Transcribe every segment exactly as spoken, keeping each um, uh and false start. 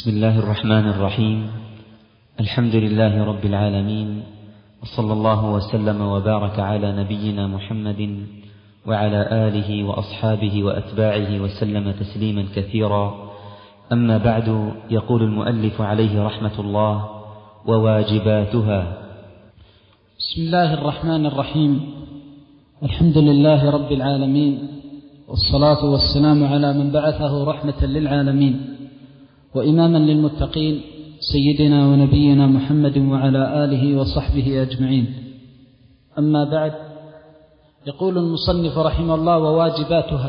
بسم الله الرحمن الرحيم. الحمد لله رب العالمين، وصلى الله وسلم وبارك على نبينا محمد وعلى آله وأصحابه وأتباعه وسلم تسليما كثيرا. أما بعد، يقول المؤلف عليه رحمة الله: وواجباتها. بسم الله الرحمن الرحيم. الحمد لله رب العالمين، والصلاة والسلام على من بعثه رحمة للعالمين وإماما للمتقين، سيدنا ونبينا محمد وعلى آله وصحبه أجمعين. أما بعد، يقول المصنف رحمه الله: وواجباتها.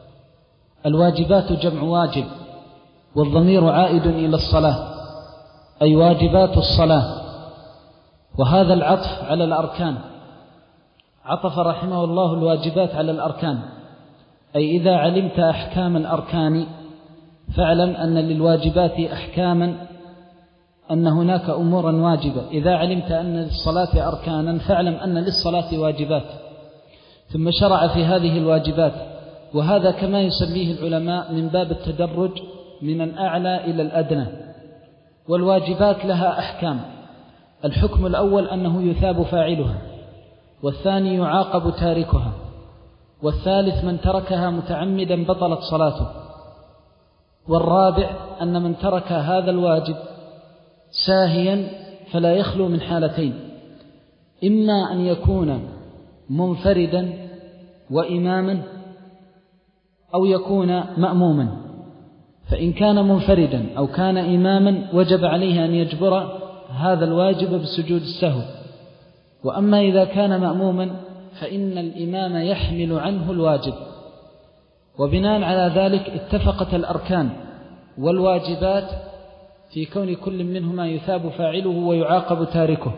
الواجبات جمع واجب، والضمير عائد إلى الصلاة، أي واجبات الصلاة. وهذا العطف على الأركان، عطف رحمه الله الواجبات على الأركان، أي إذا علمت أحكام الأركان فاعلم أن للواجبات أحكاما، أن هناك أمورا واجبة. إذا علمت أن للصلاة أركانا فاعلم أن للصلاة واجبات. ثم شرع في هذه الواجبات، وهذا كما يسميه العلماء من باب التدرج من الأعلى إلى الأدنى. والواجبات لها أحكام: الحكم الأول أنه يثاب فاعلها، والثاني يعاقب تاركها، والثالث من تركها متعمدا بطلت صلاته، والرابع أن من ترك هذا الواجب ساهيا فلا يخلو من حالتين: إما أن يكون منفردا وإماما، أو يكون مأموما. فإن كان منفردا أو كان إماما وجب عليه أن يجبر هذا الواجب بسجود السهو. وأما إذا كان مأموما فإن الإمام يحمل عنه الواجب. وبناء على ذلك اتفقت الأركان والواجبات في كون كل منهما يثاب فاعله ويعاقب تاركه.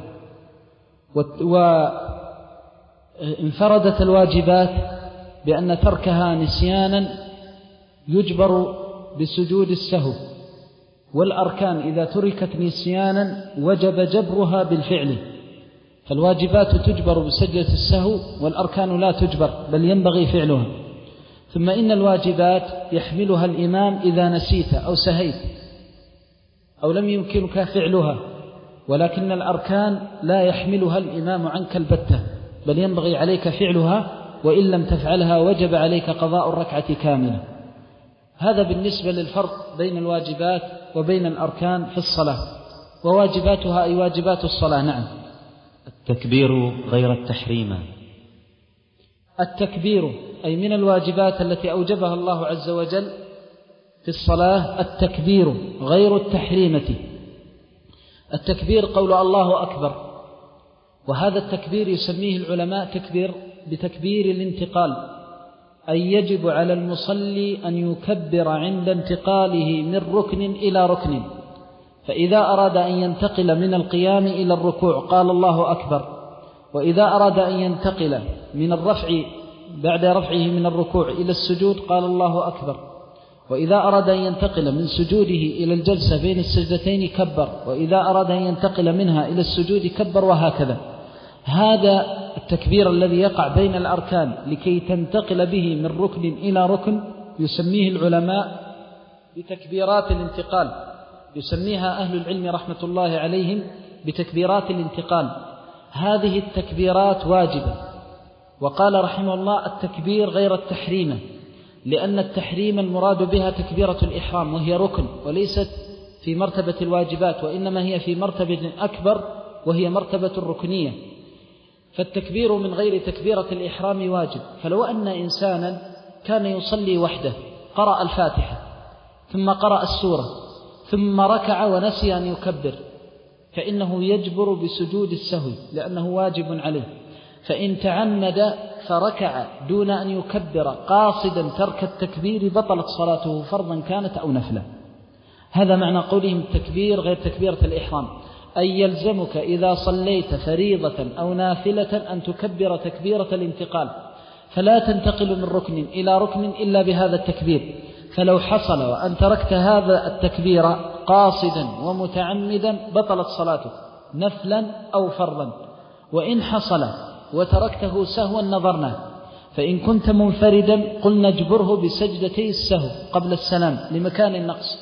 وانفردت الواجبات بأن تركها نسيانا يجبر بسجود السهو، والأركان إذا تركت نسيانا وجب جبرها بالفعل. فالواجبات تجبر بسجدة السهو، والأركان لا تجبر بل ينبغي فعلها. ثم إن الواجبات يحملها الإمام إذا نسيت أو سهيت أو لم يمكنك فعلها، ولكن الأركان لا يحملها الإمام عنك البتة، بل ينبغي عليك فعلها، وإن لم تفعلها وجب عليك قضاء الركعة كاملة. هذا بالنسبة للفرق بين الواجبات وبين الأركان في الصلاة. وواجباتها أي واجبات الصلاة. نعم. التكبير غير التحريم. التكبير أي من الواجبات التي أوجبها الله عز وجل في الصلاة التكبير غير التحريمة. التكبير قول الله أكبر، وهذا التكبير يسميه العلماء تكبير بتكبير الانتقال، أي يجب على المصلي أن يكبر عند انتقاله من ركن إلى ركن. فإذا أراد أن ينتقل من القيام إلى الركوع قال الله أكبر، وإذا أراد أن ينتقل من الرفع بعد رفعه من الركوع إلى السجود قال الله أكبر، وإذا أراد أن ينتقل من سجوده إلى الجلسة بين السجدتين كبر، وإذا أراد أن ينتقل منها إلى السجود كبر، وهكذا. هذا التكبير الذي يقع بين الأركان لكي تنتقل به من ركن إلى ركن يسميه العلماء بتكبيرات الانتقال، يسميها أهل العلم رحمة الله عليهم بتكبيرات الانتقال. هذه التكبيرات واجبة. وقال رحمه الله: التكبير غير التحريم، لأن التحريم المراد بها تكبيرة الإحرام، وهي ركن وليست في مرتبة الواجبات، وإنما هي في مرتبة أكبر وهي مرتبة الركنية. فالتكبير من غير تكبيرة الإحرام واجب. فلو أن إنسانا كان يصلي وحده قرأ الفاتحة ثم قرأ السورة ثم ركع ونسي أن يكبر فإنه يجبر بسجود السهو لأنه واجب عليه. فإن تعمد فركع دون أن يكبر قاصدا ترك التكبير بطلت صلاته فرضا كانت أو نفلا. هذا معنى قولهم التكبير غير تكبيرة الإحرام، أي يلزمك إذا صليت فريضة أو نافلة أن تكبر تكبيرة الانتقال، فلا تنتقل من ركن إلى ركن إلا بهذا التكبير. فلو حصل وأن تركت هذا التكبير قاصدا ومتعمدا بطلت صلاتك نفلا أو فرضا. وإن حصل وتركته سهوا نظرنا، فإن كنت منفردا قلنا اجبره بسجدتي السهو قبل السلام لمكان النقص،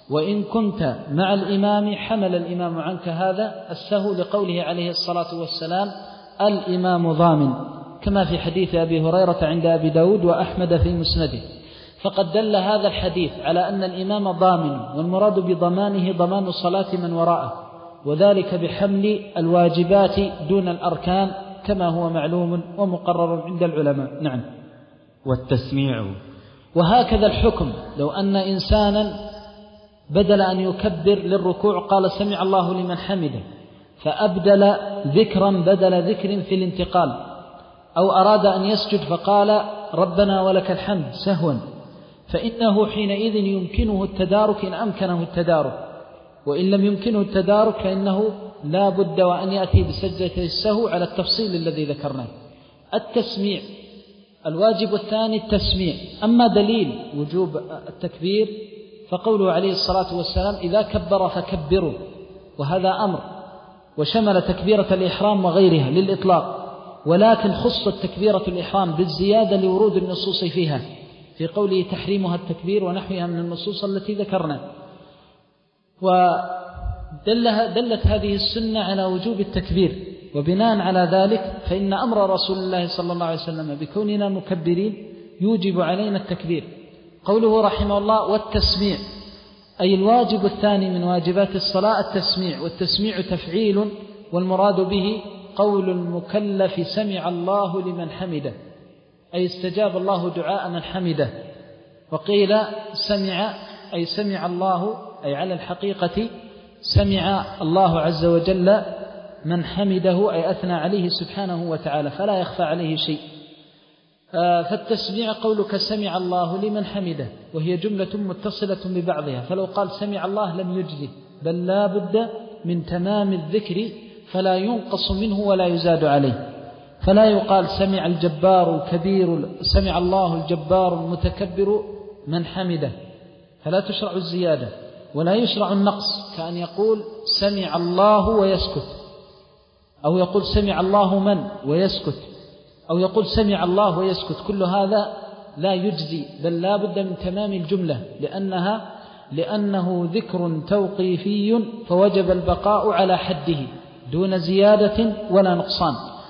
وإن كنت مع الإمام حمل الإمام عنك هذا السهو، لقوله عليه الصلاة والسلام الإمام ضامن، كما في حديث أبي هريرة عند أبي داود وأحمد في مسنده. فقد دل هذا الحديث على أن الإمام ضامن، والمراد بضمانه ضمان صلاة من وراءه، وذلك بحمل الواجبات دون الأركان كما هو معلوم ومقرر عند العلماء. نعم. والتسميع. وهكذا الحكم لو أن إنسانا بدل أن يكبر للركوع قال سمع الله لمن حمده، فأبدل ذكرا بدل ذكر في الانتقال، أو أراد أن يسجد فقال ربنا ولك الحمد سهوا، فإنه حينئذ يمكنه التدارك إن أمكنه التدارك، وإن لم يمكنه التدارك فإنه لا بد وأن يأتي بسجدة السهو على التفصيل الذي ذكرناه. التسميع، الواجب الثاني التسميع. أما دليل وجوب التكبير فقوله عليه الصلاة والسلام إذا كبر فكبروا، وهذا أمر، وشمل تكبيرة الإحرام وغيرها للإطلاق، ولكن خص التكبيرة الإحرام بالزيادة لورود النصوص فيها في قوله تحريمها التكبير ونحوها من النصوص التي ذكرنا. ودلت هذه السنة على وجوب التكبير، وبناء على ذلك فإن أمر رسول الله صلى الله عليه وسلم بكوننا مكبرين يوجب علينا التكبير. قوله رحمه الله والتسميع، أي الواجب الثاني من واجبات الصلاة التسميع، والتسميع تفعيل، والمراد به قول المكلف سمع الله لمن حمده، أي استجاب الله دعاء من حمده. وقيل سمع أي سمع الله، أي على الحقيقة سمع الله عز وجل من حمده، أي أثنى عليه سبحانه وتعالى فلا يخفى عليه شيء. فالتسميع قولك سمع الله لمن حمده، وهي جملة متصلة ببعضها، فلو قال سمع الله لم يجزي، بل لا بد من تمام الذكر فلا ينقص منه ولا يزاد عليه. فلا يقال سمع الجبار الكبير، سمع الله الجبار المتكبر من حمده، فلا تشرع الزيادة ولا يشرع النقص، كأن يقول سمع الله ويسكت، أو يقول سمع الله من ويسكت، أو يقول سمع الله ويسكت، كل هذا لا يجزي، بل لا بد من تمام الجملة، لأنها لأنه ذكر توقيفي فوجب البقاء على حده دون زيادة ولا نقصان.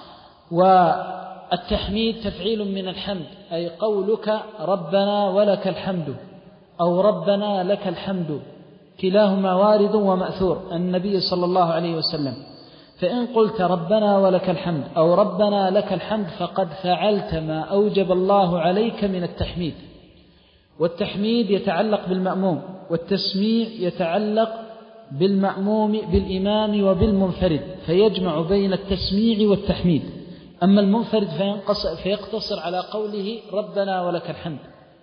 والتحميد تفعيل من الحمد، أي قولك ربنا ولك الحمد أو ربنا لك الحمد، كلاهما وارد ومأثور النبي صلى الله عليه وسلم. فإن قلت ربنا ولك الحمد أو ربنا لك الحمد فقد فعلت ما أوجب الله عليك من التحميد. والتحميد يتعلق بالمأموم، والتسميع يتعلق بالمأموم بالإمام وبالمنفرد، فيجمع بين التسميع والتحميد. أما المنفرد فيقتصر على قوله ربنا ولك الحمد.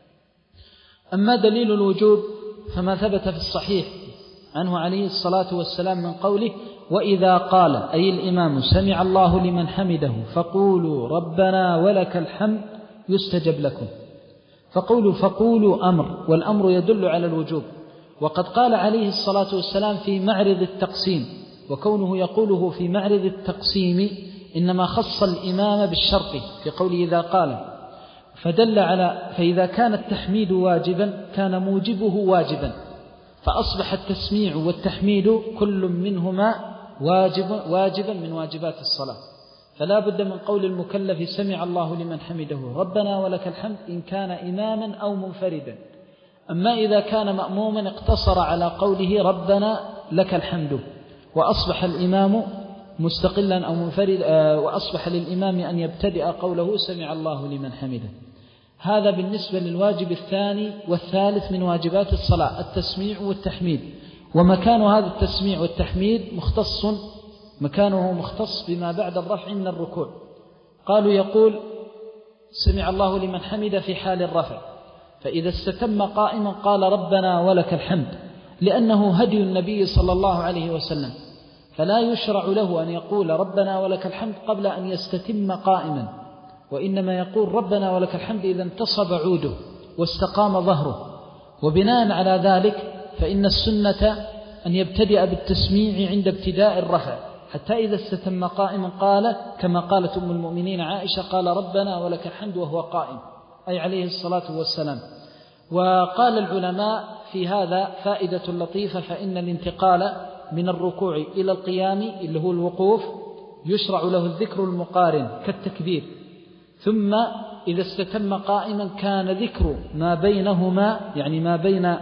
أما دليل الوجوب فما ثبت في الصحيح عنه عليه الصلاة والسلام من قوله وإذا قال أي الإمام سمع الله لمن حمده فقولوا ربنا ولك الحمد يستجب لكم. فقولوا فقولوا أمر، والأمر يدل على الوجوب. وقد قال عليه الصلاة والسلام في معرض التقسيم، وكونه يقوله في معرض التقسيم إنما خص الإمام بالشرط في قوله إذا قال، فدل على فإذا كان التحميد واجبا كان موجبه واجبا، فأصبح التسميع والتحميد كل منهما واجب واجبا من واجبات الصلاة. فلا بد من قول المكلف سمع الله لمن حمده ربنا ولك الحمد إن كان إماما أو منفردا. أما إذا كان مأموما اقتصر على قوله ربنا لك الحمد، وأصبح الإمام مستقلا أو منفرد، وأصبح للإمام أن يبتدئ قوله سمع الله لمن حمده. هذا بالنسبة للواجب الثاني والثالث من واجبات الصلاة التسميع والتحميد. ومكان هذا التسميع والتحميد مختص مكانه مختص بما بعد الرفع من الركوع. قالوا يقول سمع الله لمن حمده في حال الرفع، فإذا استتم قائما قال ربنا ولك الحمد، لأنه هدي النبي صلى الله عليه وسلم، فلا يشرع له أن يقول ربنا ولك الحمد قبل أن يستتم قائما، وإنما يقول ربنا ولك الحمد إذا انتصب عوده واستقام ظهره. وبناء على ذلك فإن السنة أن يبتدئ بالتسميع عند ابتداء الرفع، حتى إذا استتم قائما قال كما قالت أم المؤمنين عائشة قال ربنا ولك الحمد وهو قائم، أي عليه الصلاة والسلام. وقال العلماء في هذا فائدة لطيفة، فإن الانتقال من الركوع إلى القيام اللي هو الوقوف يشرع له الذكر المقارن كالتكبير، ثم إذا استتم قائما كان ذكر ما بينهما، يعني ما بين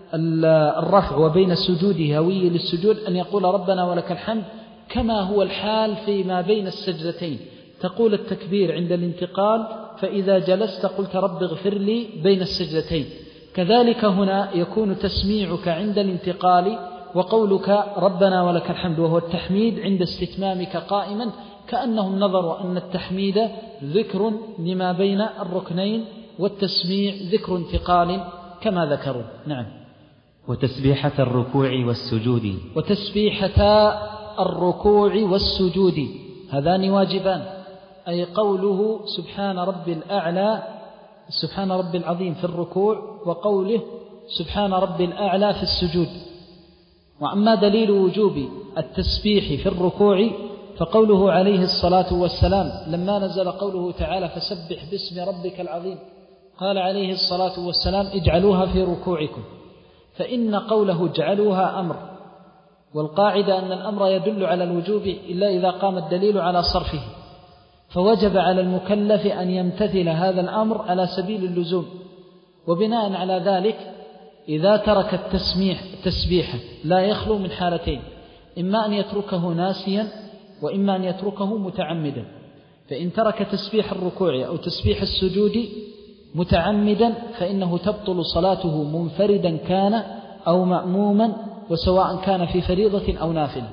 الرفع وبين سجوده هوي للسجود، أن يقول ربنا ولك الحمد كما هو الحال فيما بين السجدتين. تقول التكبير عند الانتقال، فإذا جلست قلت رب اغفر لي بين السجدتين. كذلك هنا يكون تسميعك عند الانتقال وقولك ربنا ولك الحمد وهو التحميد عند استتمامك قائما، كأنهم نظروا أن التحميد ذكر لما بين الركنين والتسميع ذكر انتقال كما ذكروا. نعم. وتسبيحة الركوع والسجود. وتسبيحة الركوع والسجود هذان واجبان، أي قوله سبحان رب الأعلى سبحان رب العظيم في الركوع، وقوله سبحان رب الأعلى في السجود. وأما دليل وجوب التسبيح في الركوع فقوله عليه الصلاة والسلام لما نزل قوله تعالى فسبح باسم ربك العظيم، قال عليه الصلاة والسلام اجعلوها في ركوعكم، فإن قوله اجعلوها أمر، والقاعدة أن الأمر يدل على الوجوب إلا إذا قام الدليل على صرفه، فوجب على المكلف أن يمتثل هذا الأمر على سبيل اللزوم. وبناء على ذلك إذا ترك التسميح التسبيح لا يخلو من حالتين، إما أن يتركه ناسيا وإما أن يتركه متعمدا. فإن ترك تسبيح الركوع أو تسبيح السجود متعمدا فإنه تبطل صلاته منفردا كان أو مأموما، وسواء كان في فريضة أو نافلة.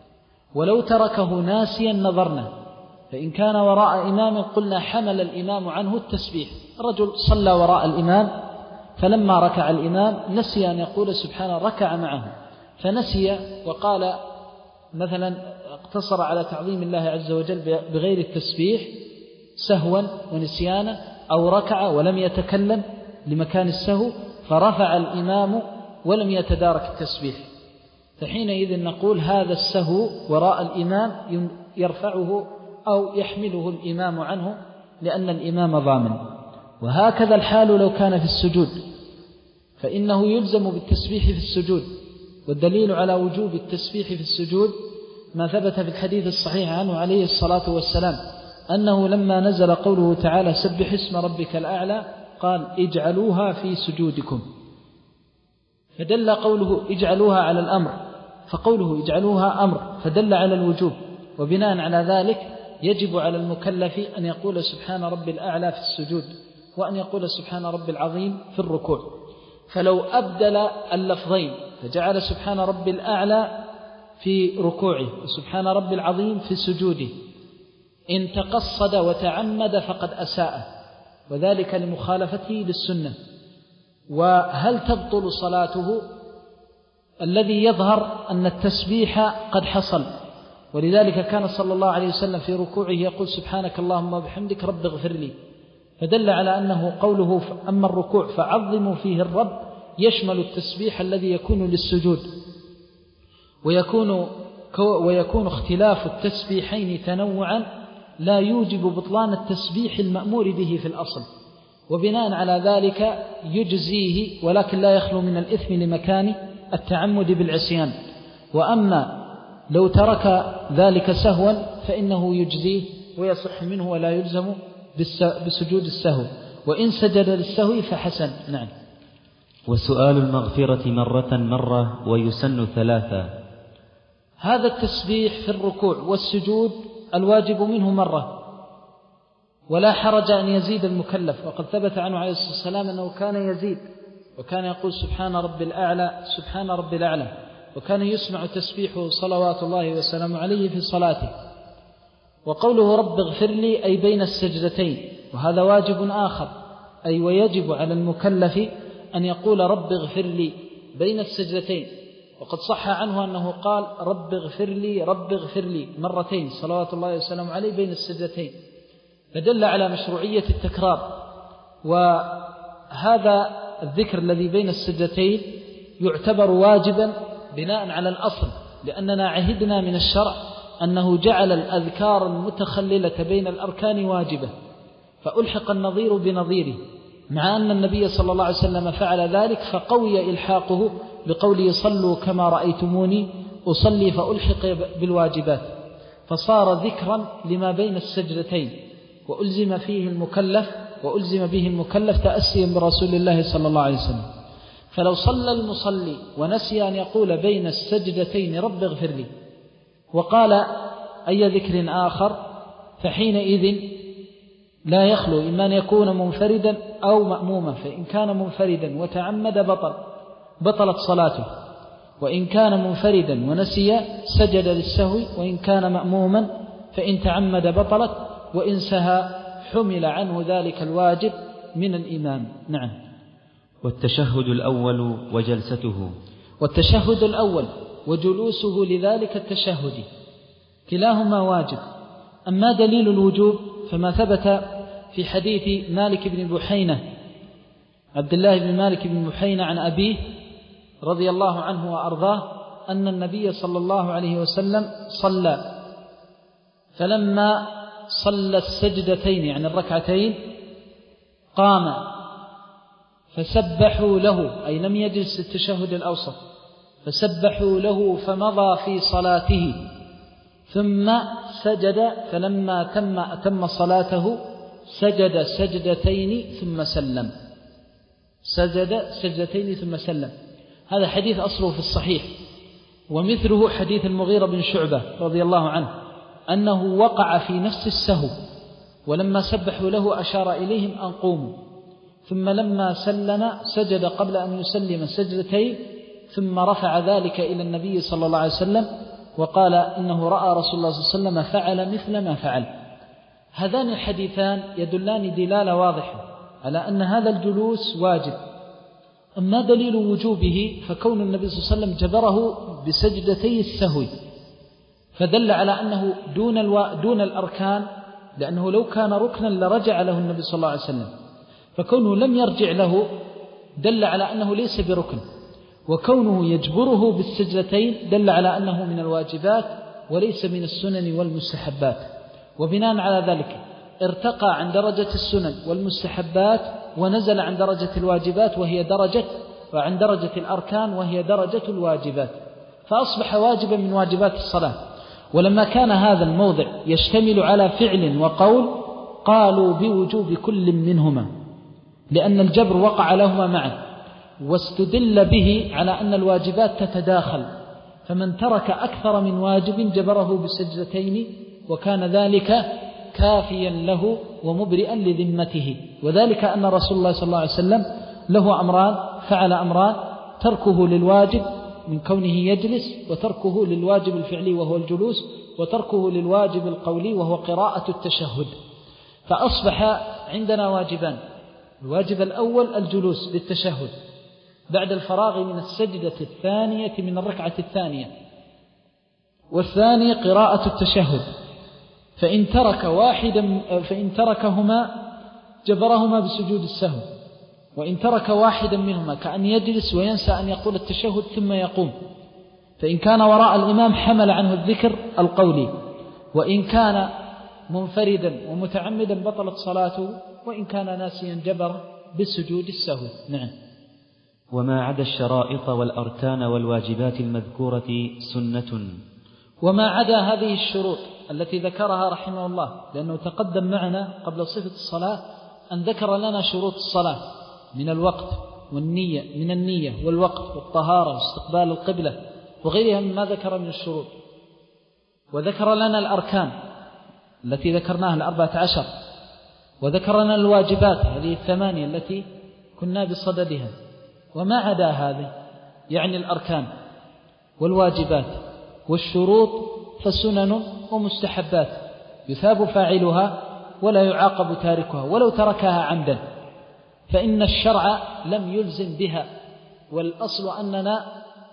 ولو تركه ناسيا نظرنا، فإن كان وراء إمام قلنا حمل الإمام عنه التسبيح، رجل صلى وراء الإمام فلما ركع الإمام نسي أن يقول سبحان، ركع معه فنسي وقال مثلا اقتصر على تعظيم الله عز وجل بغير التسبيح سهوا ونسيانا، أو ركع ولم يتكلم لمكان السهو فرفع الإمام ولم يتدارك التسبيح، فحينئذ نقول هذا السهو وراء الإمام يرفعه أو يحمله الإمام عنه لأن الإمام ضامن. وهكذا الحال لو كان في السجود، فإنه يلزم بالتسبيح في السجود. والدليل على وجوب التسبيح في السجود ما ثبت في الحديث الصحيح عنه عليه الصلاة والسلام أنه لما نزل قوله تعالى سبح اسم ربك الأعلى قال اجعلوها في سجودكم، فدل قوله اجعلوها على الأمر، فقوله اجعلوها أمر فدل على الوجوب. وبناء على ذلك يجب على المكلف أن يقول سبحان رب الأعلى في السجود، وأن يقول سبحان رب العظيم في الركوع. فلو أبدل اللفظين فجعل سبحان رب الأعلى في ركوعه وسبحان رب العظيم في سجوده، إن تقصد وتعمد فقد أساء، وذلك لمخالفته للسنة. وهل تبطل صلاته؟ الذي يظهر أن التسبيح قد حصل، ولذلك كان صلى الله عليه وسلم في ركوعه يقول سبحانك اللهم وبحمدك رب اغفر لي، فدل على أنه قوله أما الركوع فعظموا فيه الرب يشمل التسبيح الذي يكون للسجود، ويكون, ويكون اختلاف التسبيحين تنوعا لا يوجب بطلان التسبيح المأمور به في الأصل، وبناء على ذلك يجزيه، ولكن لا يخلو من الإثم لمكان التعمد بالعصيان. وأما لو ترك ذلك سهوا فإنه يجزيه ويصح منه ولا يلزم بسجود السهو، وإن سجد للسهو فحسن. نعم. وسؤال المغفرة مرة مرة ويسن ثلاثة. هذا التسبيح في الركوع والسجود الواجب منه مرة، ولا حرج أن يزيد المكلف، وقد ثبت عنه عليه الصلاة والسلام أنه كان يزيد وكان يقول سبحان رب الأعلى سبحان رب الأعلى، وكان يسمع تسبيحه صلوات الله وسلامه عليه في صلاته. وقوله رب اغفر لي أي بين السجدتين، وهذا واجب آخر، أي ويجب على المكلف أن يقول رب اغفر لي بين السجدتين. وقد صح عنه أنه قال رب اغفر لي رب اغفر لي مرتين صلوات الله وسلامه عليه بين السجدتين، فدل على مشروعية التكرار. وهذا الذكر الذي بين السجدتين يعتبر واجبا بناء على الأصل، لأننا عهدنا من الشرع أنه جعل الأذكار المتخللة بين الأركان واجبة، فألحق النظير بنظيره، مع أن النبي صلى الله عليه وسلم فعل ذلك، فقوي إلحاقه بقوله صلوا كما رأيتموني أصلي فألحق بالواجبات، فصار ذكرا لما بين السجدتين، وألزم فيه المكلف وألزم به المكلف تأسيا برسول الله صلى الله عليه وسلم. فلو صلى المصلي ونسي أن يقول بين السجدتين رب اغفر لي وقال أي ذكر آخر، فحينئذ لا يخلو إما أن يكون منفردا أو مأموما، فإن كان منفردا وتعمد بطل بطلت صلاته، وإن كان منفردا ونسي سجد للسهو، وإن كان مأموما فإن تعمد بطلت، وإن سهى حمل عنه ذلك الواجب من الإمام. نعم. والتشهد الأول وجلسته. والتشهد الأول وجلوسه لذلك التشهد كلاهما واجب. أما دليل الوجوب فما ثبت في حديث مالك بن بحينة عبد الله بن مالك بن بحينة عن أبيه رضي الله عنه وأرضاه أن النبي صلى الله عليه وسلم صلى، فلما صلى السجدتين يعني الركعتين قام فسبحوا له، أي لم يجلس التشهد الأوسط، فسبحوا له فمضى في صلاته، ثم سجد، فلما تم أتم صلاته سجد سجدتين ثم سلم، سجد سجدتين ثم سلم. هذا حديث أصله في الصحيح. ومثله حديث المغيرة بن شعبة رضي الله عنه أنه وقع في نفس السهو، ولما سبحوا له أشار إليهم أن قوموا، ثم لما سلم سجد قبل أن يسلم سجدتين، ثم رفع ذلك إلى النبي صلى الله عليه وسلم وقال إنه رأى رسول الله صلى الله عليه وسلم فعل مثل ما فعل. هذان الحديثان يدلان دلالة واضحة على أن هذا الجلوس واجب. أما دليل وجوبه فكون النبي صلى الله عليه وسلم جبره بسجدتي السهو، فدل على أنه دون, الو... دون الأركان، لأنه لو كان ركنا لرجع له النبي صلى الله عليه وسلم، فكونه لم يرجع له دل على أنه ليس بركن، وكونه يجبره بالسجدتين دل على أنه من الواجبات وليس من السنن والمستحبات. وبناء على ذلك ارتقى عن درجة السنن والمستحبات ونزل عن درجة الواجبات وهي درجة وعن درجة الأركان وهي درجة الواجبات، فأصبح واجبا من واجبات الصلاة. ولما كان هذا الموضع يشتمل على فعل وقول قالوا بوجوب كل منهما، لأن الجبر وقع لهما معا، واستدل به على أن الواجبات تتداخل، فمن ترك أكثر من واجب جبره بسجدتين، وكان ذلك كافيا له ومبرئا لذمته. وذلك أن رسول الله صلى الله عليه وسلم له أمران، فعل أمران: تركه للواجب من كونه يجلس، وتركه للواجب الفعلي وهو الجلوس، وتركه للواجب القولي وهو قراءة التشهد. فأصبح عندنا واجبان: الواجب الأول الجلوس للتشهد بعد الفراغ من السجدة الثانية من الركعة الثانية، والثاني قراءة التشهد. فإن ترك واحدا فإن تركهما جبرهما بسجود السهو، وإن ترك واحدا منهما كأن يجلس وينسى أن يقول التشهد ثم يقوم، فإن كان وراء الإمام حمل عنه الذكر القولي، وإن كان منفردا ومتعمدا بطلت صلاته، وإن كان ناسيا جبر بسجود السهو. نعم. وما عدا الشرائط والأركان والواجبات المذكورة سنة. وما عدا هذه الشروط التي ذكرها رحمه الله، لأنه تقدم معنا قبل صفة الصلاة أن ذكر لنا شروط الصلاة من الوقت والنية من النية والوقت والطهارة واستقبال القبلة وغيرها مما ذكر من الشروط، وذكر لنا الأركان التي ذكرناها الأربعة عشر، وذكر لنا الواجبات هذه الثمانية التي كنا بصددها. وما عدا هذه يعني الأركان والواجبات والشروط فسنن ومستحبات يثاب فاعلها ولا يعاقب تاركها ولو تركها عمدا، فإن الشرع لم يلزم بها، والأصل أننا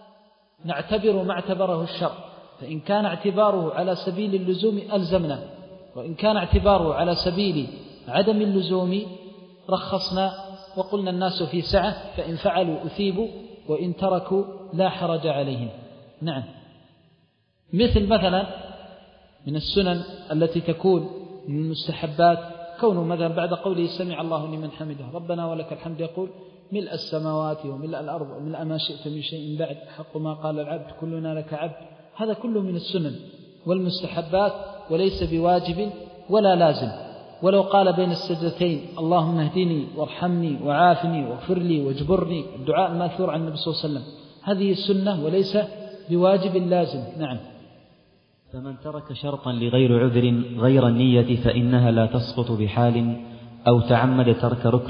نعتبر ما اعتبره الشرع، فإن كان اعتباره على سبيل اللزوم ألزمنا، وإن كان اعتباره على سبيل عدم اللزوم رخصنا وقلنا الناس في سعة، فإن فعلوا أثيبوا وإن تركوا لا حرج عليهم. نعم. مثل مثلا من السنن التي تكون من المستحبات فكونه مثلا بعد قوله سمع الله لمن حمده ربنا ولك الحمد يقول ملء السماوات وملء الأرض وملء ما شئت من شيء بعد حق ما قال العبد كلنا لك عبد. هذا كله من السنن والمستحبات وليس بواجب ولا لازم. ولو قال بين السجدتين اللهم اهدني وارحمني وعافني واغفر لي واجبرني، الدعاء الماثور عن النبي صلى الله عليه وسلم، هذه السنة وليس بواجب لازم. نعم. فمن ترك شرطا لغير عذر غير النية فإنها لا تسقط بحال، أو تعمد ترك ركن.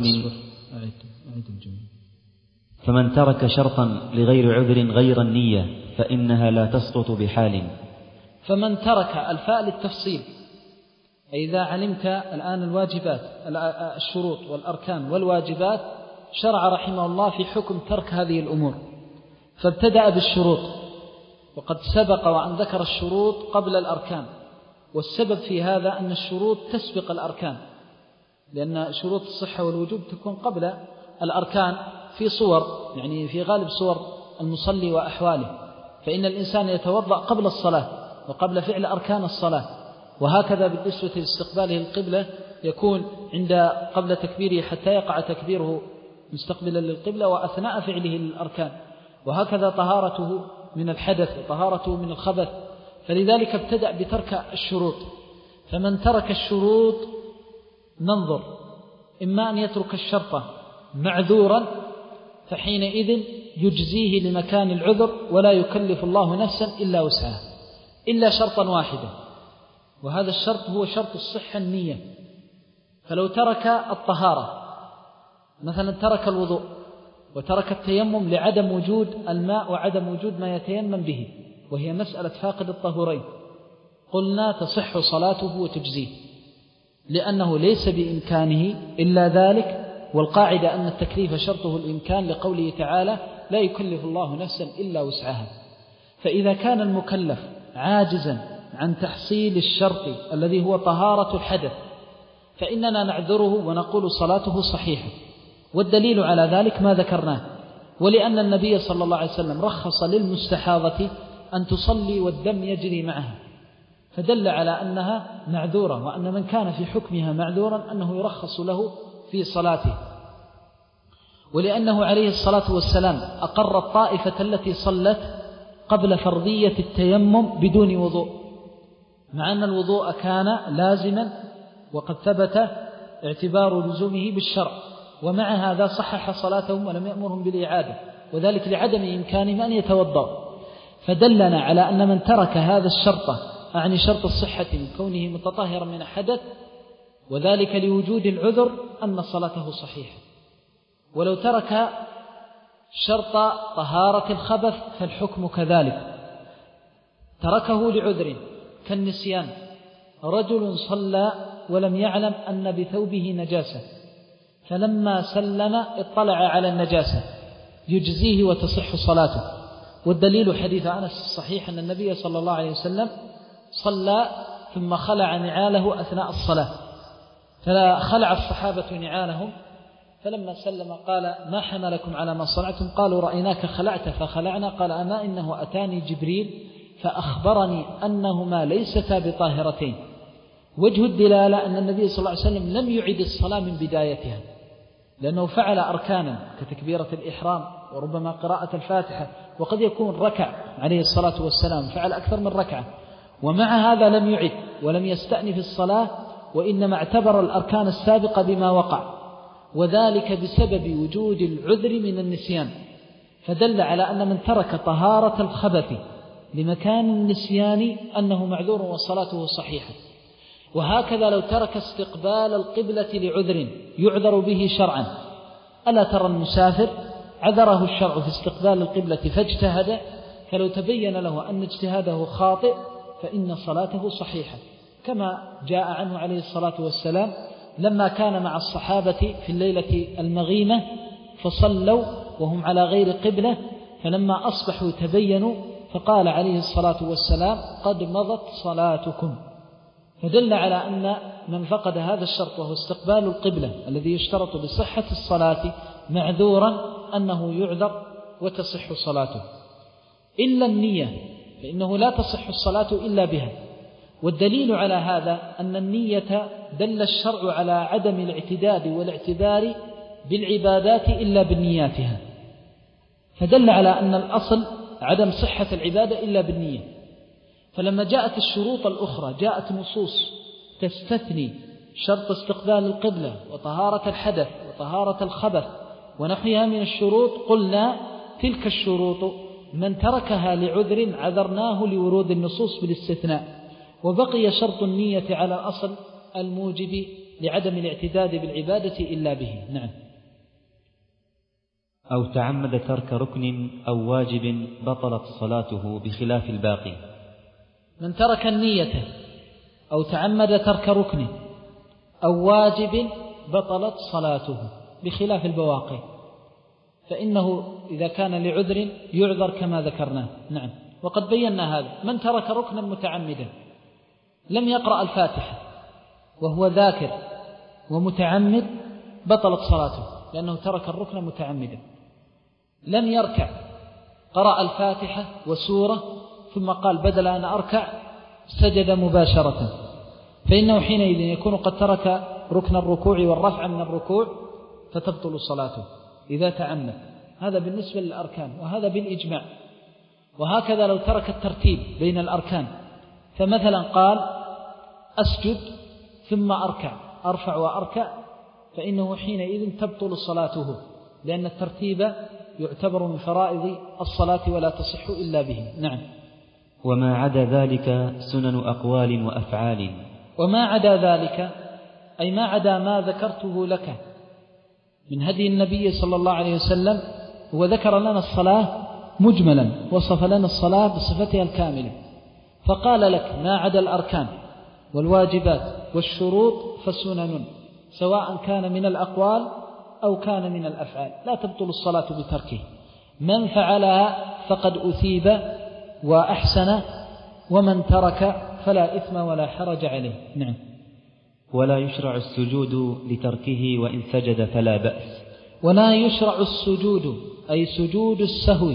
فمن ترك شرطا لغير عذر غير النية فإنها لا تسقط بحال. فمن ترك الفاء للتفصيل، إذا علمت الآن الواجبات الشروط والأركان والواجبات، شرع رحمه الله في حكم ترك هذه الأمور، فابتدأ بالشروط، وقد سبق وأن ذكر الشروط قبل الأركان. والسبب في هذا أن الشروط تسبق الأركان، لأن شروط الصحة والوجوب تكون قبل الأركان في صور، يعني في غالب صور المصلي وأحواله، فإن الإنسان يتوضأ قبل الصلاة وقبل فعل أركان الصلاة. وهكذا بالنسبة لاستقباله القبلة يكون عند قبل تكبيره حتى يقع تكبيره مستقبلا للقبلة وأثناء فعله للأركان. وهكذا طهارته من الحدث وطهارته من الخبث. فلذلك ابتدأ بترك الشروط. فمن ترك الشروط ننظر، إما أن يترك الشرط معذورا فحينئذ يجزيه لمكان العذر ولا يكلف الله نفسا إلا وسعها، إلا شرطا واحدا، وهذا الشرط هو شرط الصحة النية. فلو ترك الطهارة مثلا، ترك الوضوء وترك التيمم لعدم وجود الماء وعدم وجود ما يتيمم به، وهي مسألة فاقد الطهورين، قلنا تصح صلاته وتجزيه، لأنه ليس بإمكانه إلا ذلك. والقاعدة أن التكليف شرطه الإمكان، لقوله تعالى لا يكلف الله نفسا إلا وسعها. فإذا كان المكلف عاجزا عن تحصيل الشرط الذي هو طهارة الحدث، فإننا نعذره ونقول صلاته صحيحة. والدليل على ذلك ما ذكرناه، ولأن النبي صلى الله عليه وسلم رخص للمستحاضة أن تصلي والدم يجري معها، فدل على أنها معذورة، وأن من كان في حكمها معذورا أنه يرخص له في صلاته. ولأنه عليه الصلاة والسلام أقر الطائفة التي صلت قبل فرضية التيمم بدون وضوء، مع أن الوضوء كان لازما وقد ثبت اعتبار لزومه بالشرع، ومع هذا صحح صلاتهم ولم يأمرهم بالإعادة، وذلك لعدم إمكانهم أن يتوضأوا. فدلنا على أن من ترك هذا الشرط، أعني شرط الصحة من كونه متطهرا من حدث، وذلك لوجود العذر، أن صلاته صحيحة. ولو ترك شرط طهارة الخبث فالحكم كذلك، تركه لعذر كالنسيان، رجل صلى ولم يعلم أن بثوبه نجاسة، فلما سلم اطلع على النجاسة، يجزيه وتصح صلاته. والدليل حديث أنس الصحيح أن النبي صلى الله عليه وسلم صلى ثم خلع نعاله أثناء الصلاة، فخلع الصحابة نعالهم، فلما سلم قال ما حملكم على ما صنعتم؟ قالوا رأيناك خلعت فخلعنا. قال أما إنه أتاني جبريل فأخبرني أنهما ليستا بطاهرتين. وجه الدلالة أن النبي صلى الله عليه وسلم لم يعد الصلاة من بدايتها، لأنه فعل أركانا كتكبيرة الإحرام وربما قراءة الفاتحة، وقد يكون ركع عليه الصلاة والسلام، فعل أكثر من ركعة، ومع هذا لم يعد ولم يستأنف الصلاة، وإنما اعتبر الأركان السابقة بما وقع، وذلك بسبب وجود العذر من النسيان. فدل على أن من ترك طهارة الخبث لمكان النسيان أنه معذور وصلاته صحيحة. وهكذا لو ترك استقبال القبلة لعذر يعذر به شرعا، ألا ترى المسافر عذره الشرع في استقبال القبلة فاجتهد، فلو تبين له أن اجتهاده خاطئ فإن صلاته صحيحة، كما جاء عنه عليه الصلاة والسلام لما كان مع الصحابة في الليلة المغيمة فصلوا وهم على غير قبلة، فلما أصبحوا تبينوا فقال عليه الصلاة والسلام قد مضت صلاتكم. فدل على أن من فقد هذا الشرط وهو استقبال القبلة الذي يشترط بصحة الصلاة معذورا أنه يعذر وتصح صلاته. إلا النية فإنه لا تصح الصلاة إلا بها، والدليل على هذا أن النية دل الشرع على عدم الاعتداد والاعتبار بالعبادات إلا بالنياتها، فدل على أن الأصل عدم صحة العبادة إلا بالنية. فلما جاءت الشروط الأخرى جاءت نصوص تستثني شرط استقبال القبلة وطهارة الحدث وطهارة الخبث ونحوها من الشروط، قلنا تلك الشروط من تركها لعذر عذرناه لورود النصوص بالاستثناء، وبقي شرط النية على الأصل الموجب لعدم الاعتداد بالعبادة إلا به. نعم. أو تعمد ترك ركن أو واجب بطلت صلاته بخلاف الباقي. من ترك النية أو تعمد ترك ركن أو واجب بطلت صلاته بخلاف البواقي، فإنه إذا كان لعذر يعذر كما ذكرناه. نعم. وقد بينا هذا. من ترك ركنا متعمدا لم يقرأ الفاتحة وهو ذاكر ومتعمد بطلت صلاته لأنه ترك الركن متعمدا. لم يركع قرأ الفاتحة وسورة ثم قال بدل أن أركع سجد مباشرة، فإنه حينئذ يكون قد ترك ركن الركوع والرفع من الركوع فتبطل صلاته إذا تعمد. هذا بالنسبة للأركان، وهذا بالإجماع. وهكذا لو ترك الترتيب بين الأركان، فمثلا قال أسجد ثم أركع أرفع وأركع، فإنه حينئذ تبطل صلاته لأن الترتيب يعتبر من فرائض الصلاة ولا تصح إلا به. نعم. وما عدا ذلك سنن أقوال وأفعال. وما عدا ذلك أي ما عدا ما ذكرته لك من هدي النبي صلى الله عليه وسلم، وذكر لنا الصلاة مجملا، وصف لنا الصلاة بصفتها الكاملة، فقال لك ما عدا الأركان والواجبات والشروط فسنن، سواء كان من الأقوال أو كان من الأفعال لا تبطل الصلاة بتركه. من فعلها فقد أثيب وأحسن، ومن ترك فلا إثم ولا حرج عليه. نعم. ولا يشرع السجود لتركه وإن سجد فلا بأس. ولا يشرع السجود أي سجود السهو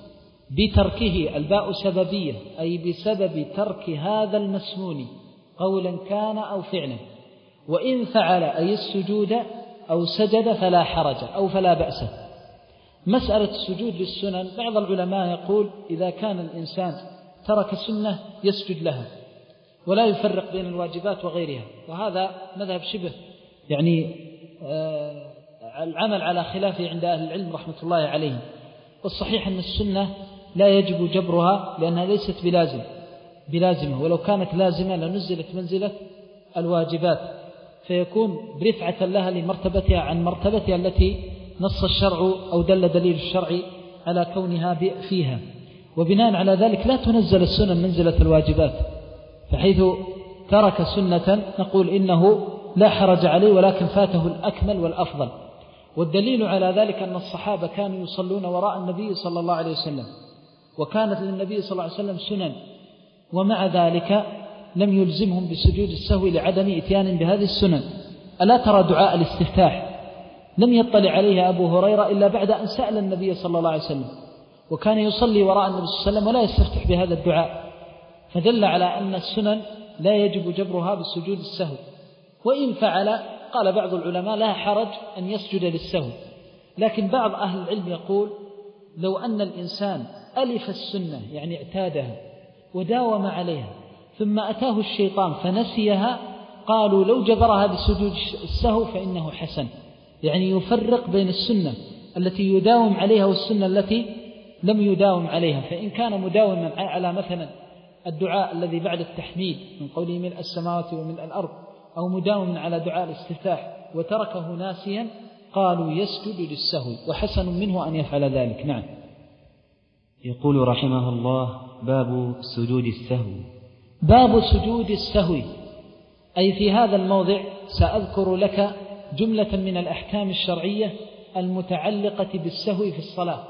بتركه، الباء سببية أي بسبب ترك هذا المسنون قولا كان أو فعلا، وإن فعل أي السجود أو سجد فلا حرج أو فلا بأس. مسألة السجود للسنن بعض العلماء يقول إذا كان الإنسان ترك سنة يسجد لها ولا يفرق بين الواجبات وغيرها، وهذا مذهب شبه يعني آه العمل على خلافه عند أهل العلم رحمة الله عليهم. والصحيح أن السنة لا يجب جبرها لأنها ليست بلازم بلازمة، ولو كانت لازمة لنزلت منزلة الواجبات، فيكون برفعة لها لمرتبتها عن مرتبتها التي نص الشرع أو دل دليل الشرع على كونها فيها. وبناء على ذلك لا تنزل السنن منزلة الواجبات، فحيث ترك سنة نقول إنه لا حرج عليه ولكن فاته الأكمل والأفضل. والدليل على ذلك أن الصحابة كانوا يصلون وراء النبي صلى الله عليه وسلم، وكانت للنبي صلى الله عليه وسلم سنن، ومع ذلك لم يلزمهم بسجود السهو لعدم إتيان بهذه السنن. ألا ترى دعاء الاستفتاح لم يطلع عليه أبو هريرة إلا بعد أن سأل النبي صلى الله عليه وسلم، وكان يصلي وراء النبي صلى الله عليه وسلم ولا يستفتح بهذا الدعاء، فدل على أن السنن لا يجب جبرها بالسجود السهو. وإن فعل قال بعض العلماء لا حرج أن يسجد للسهو، لكن بعض أهل العلم يقول لو أن الإنسان ألف السنة يعني اعتادها وداوم عليها ثم أتاه الشيطان فنسيها، قالوا لو جبرها بسجود السهو فإنه حسن، يعني يفرق بين السنة التي يداوم عليها والسنة التي لم يداوم عليها. فإن كان مداوما على مثلا الدعاء الذي بعد التحميد من قوله ملء السماوات وملء الأرض، أو مداوما على دعاء الاستفتاح وتركه ناسيا، قالوا يسجد للسهو، وحسن منه أن يفعل ذلك. نعم. يقول رحمه الله باب سجود السهو. باب سجود السهو أي في هذا الموضع سأذكر لك جملة من الأحكام الشرعية المتعلقة بالسهو في الصلاة.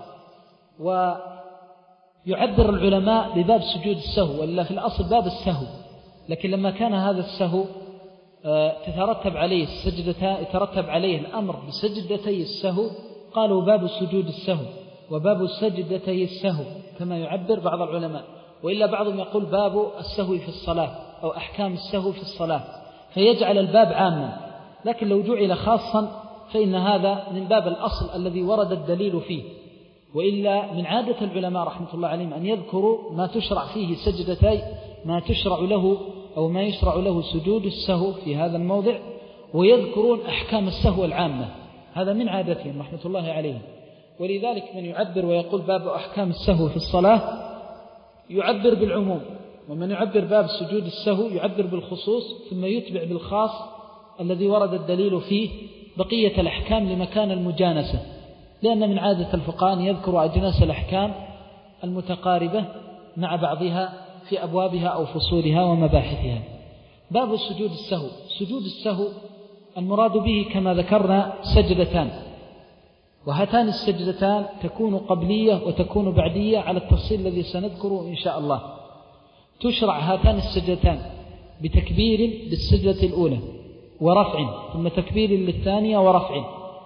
ويعبر العلماء بباب سجود السهو، ولا في الأصل باب السهو، لكن لما كان هذا السهو تترتب عليه السجدتان، يترتب عليه الأمر بسجدتي السهو، قالوا باب سجود السهو وباب سجدتي السهو كما يعبر بعض العلماء. وإلا بعضهم يقول باب السهو في الصلاة، أو أحكام السهو في الصلاة فيجعل الباب عاما، لكن لو جعل خاصا فإن هذا من باب الأصل الذي ورد الدليل فيه. وإلا من عادة العلماء رحمة الله عليهم أن يذكروا ما تشرع فيه سجدتي ما تشرع له أو ما يشرع له سجود السهو في هذا الموضع، ويذكرون أحكام السهو العامة، هذا من عادتهم رحمة الله عليهم. ولذلك من يعبر ويقول باب أحكام السهو في الصلاة يعبر بالعموم، ومن يعبر باب سجود السهو يعبر بالخصوص، ثم يتبع بالخاص الذي ورد الدليل فيه بقية الأحكام لمكان المجانسة، لأن من عادة الفقهاء أن يذكر أجناس الأحكام المتقاربة مع بعضها في أبوابها أو فصولها ومباحثها. باب سجود السهو. سجود السهو المراد به كما ذكرنا سجدتان، وهاتان السجدتان تكون قبلية وتكون بعدية على التفصيل الذي سنذكره إن شاء الله. تشرع هاتان السجدتان بتكبير للسجدة الأولى ورفع، ثم تكبير للثانية ورفع،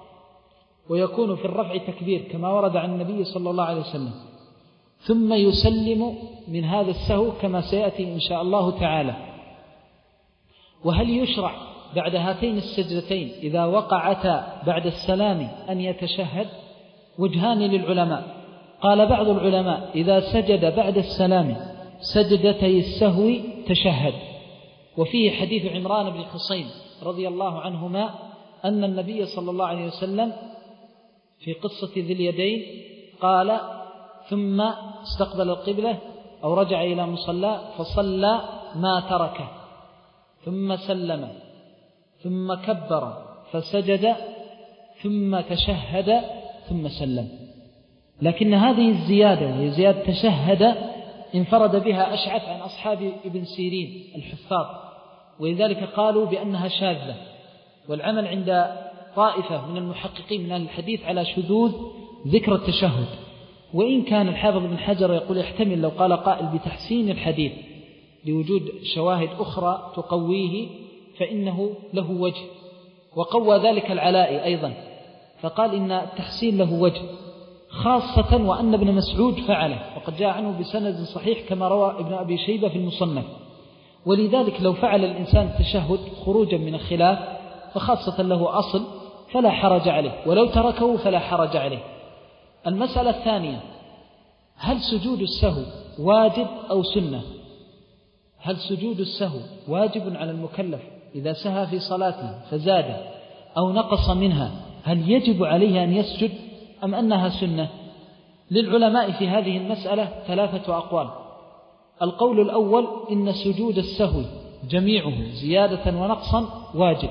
ويكون في الرفع تكبير كما ورد عن النبي صلى الله عليه وسلم، ثم يسلم من هذا السهو كما سيأتي إن شاء الله تعالى. وهل يشرع بعد هاتين السجدتين إذا وقعتا بعد السلام أن يتشهد؟ وجهان للعلماء. قال بعض العلماء إذا سجد بعد السلام سجدتي السهو تشهد، وفيه حديث عمران بن حصين رضي الله عنهما أن النبي صلى الله عليه وسلم في قصة ذي اليدين قال ثم استقبل القبلة أو رجع إلى مصلى فصلى ما تركه، ثم سلم، ثم كبر فسجد، ثم تشهد، ثم سلم. لكن هذه الزيادة وهي زيادة تشهد انفرد بها أشعث عن أصحاب ابن سيرين الحفاظ، ولذلك قالوا بأنها شاذة. والعمل عند طائفة من المحققين من أهل الحديث على شذوذ ذكر التشهد، وإن كان الحافظ بن حجر يقول يحتمل لو قال قائل بتحسين الحديث لوجود شواهد أخرى تقويه فإنه له وجه، وقوى ذلك العلاء أيضا فقال إن التحسين له وجه، خاصة وأن ابن مسعود فعله، وقد جاء عنه بسند صحيح كما روى ابن أبي شيبة في المصنف. ولذلك لو فعل الإنسان التشهد خروجا من الخلاف فخاصة له أصل فلا حرج عليه، ولو تركه فلا حرج عليه. المسألة الثانية، هل سجود السهو واجب أو سنة؟ هل سجود السهو واجب على المكلف إذا سهى في صلاته فزاد أو نقص منها، هل يجب عليه أن يسجد أم أنها سنة؟ للعلماء في هذه المسألة ثلاثة أقوال. القول الأول إن سجود السهو جميعه زيادة ونقصا واجب،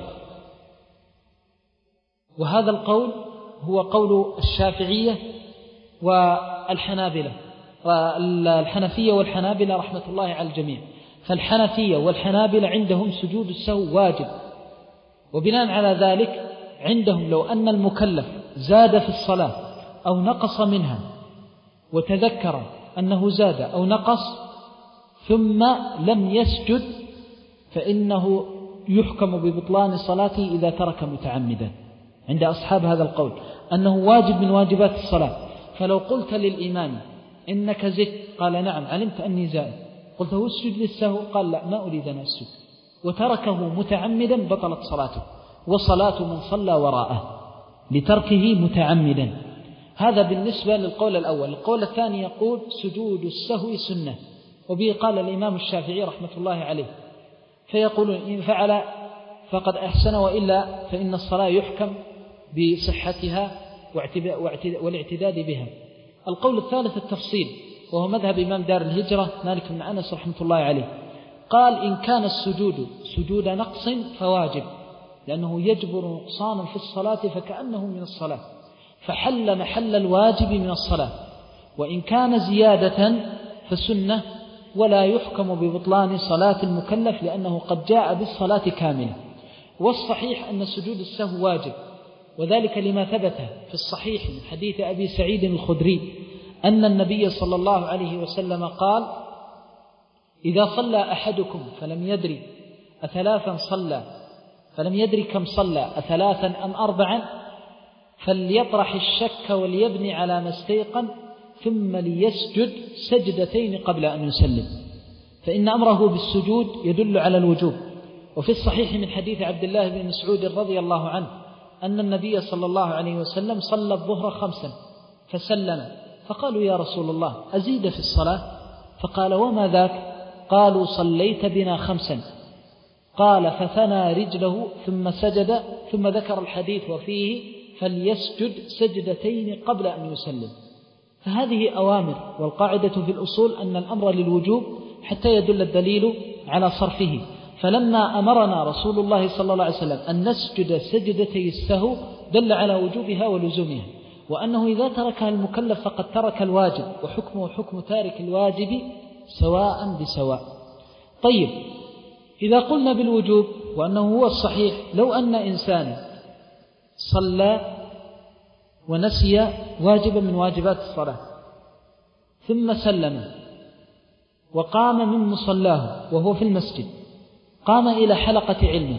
وهذا القول هو قول الشافعية والحنابلة والحنفية والحنابلة رحمة الله على الجميع. فالحنفية والحنابلة عندهم سجود السهو واجب، وبناء على ذلك عندهم لو أن المكلف زاد في الصلاة أو نقص منها وتذكر أنه زاد أو نقص ثم لم يسجد فإنه يحكم ببطلان صلاته إذا ترك متعمدا. عند أصحاب هذا القول أنه واجب من واجبات الصلاة. فلو قلت للإمام إنك زدت قال نعم علمت أني زائد، قلت هو اسجد للسهو قال لا ما أريد أن أسجد، وتركه متعمدا بطلت صلاته، وصلاة من صلى وراءه لتركه متعمدا. هذا بالنسبة للقول الأول. القول الثاني يقول سجود السهو سنة، وبه قال الإمام الشافعي رحمة الله عليه، فيقول إن فعل فقد أحسن وإلا فإن الصلاة يحكم بصحتها والاعتداد بها. القول الثالث التفصيل، وهو مذهب إمام دار الهجرة مالك بن أنس رحمة الله عليه، قال إن كان السجود سجود نقص فواجب، لأنه يجبر نقصانا في الصلاة فكأنه من الصلاة، فحل محل الواجب من الصلاة. وإن كان زيادة فسنة ولا يحكم ببطلان صلاة المكلف لأنه قد جاء بالصلاة كاملة. والصحيح أن سجود السهو واجب، وذلك لما ثبت في الصحيح من حديث أبي سعيد الخدري أن النبي صلى الله عليه وسلم قال إذا صلى أحدكم فلم يدري أثلاثا صلى فلم يدري كم صلى أثلاثا أم أربعا فليطرح الشك وليبني على ما استيقن ثم ليسجد سجدتين قبل أن يسلم. فإن أمره بالسجود يدل على الوجوب. وفي الصحيح من حديث عبد الله بن مسعود رضي الله عنه أن النبي صلى الله عليه وسلم صلى الظهر خمسا فسلم، فقالوا يا رسول الله أزيد في الصلاة؟ فقال وما ذاك؟ قالوا صليت بنا خمسا. قال فثنى رجله ثم سجد، ثم ذكر الحديث وفيه فليسجد سجدتين قبل أن يسلم. فهذه أوامر، والقاعدة في الأصول أن الأمر للوجوب حتى يدل الدليل على صرفه. فلما أمرنا رسول الله صلى الله عليه وسلم أن نسجد سجدتي السهو دل على وجوبها ولزومها، وأنه إذا تركها المكلف فقد ترك الواجب، وحكمه حكم تارك الواجب سواء بسواء. طيب، إذا قلنا بالوجوب وأنه هو الصحيح، لو أن إنسان صلى ونسي واجبا من واجبات الصلاة ثم سلم وقام من مصلاه وهو في المسجد، قام إلى حلقة علمه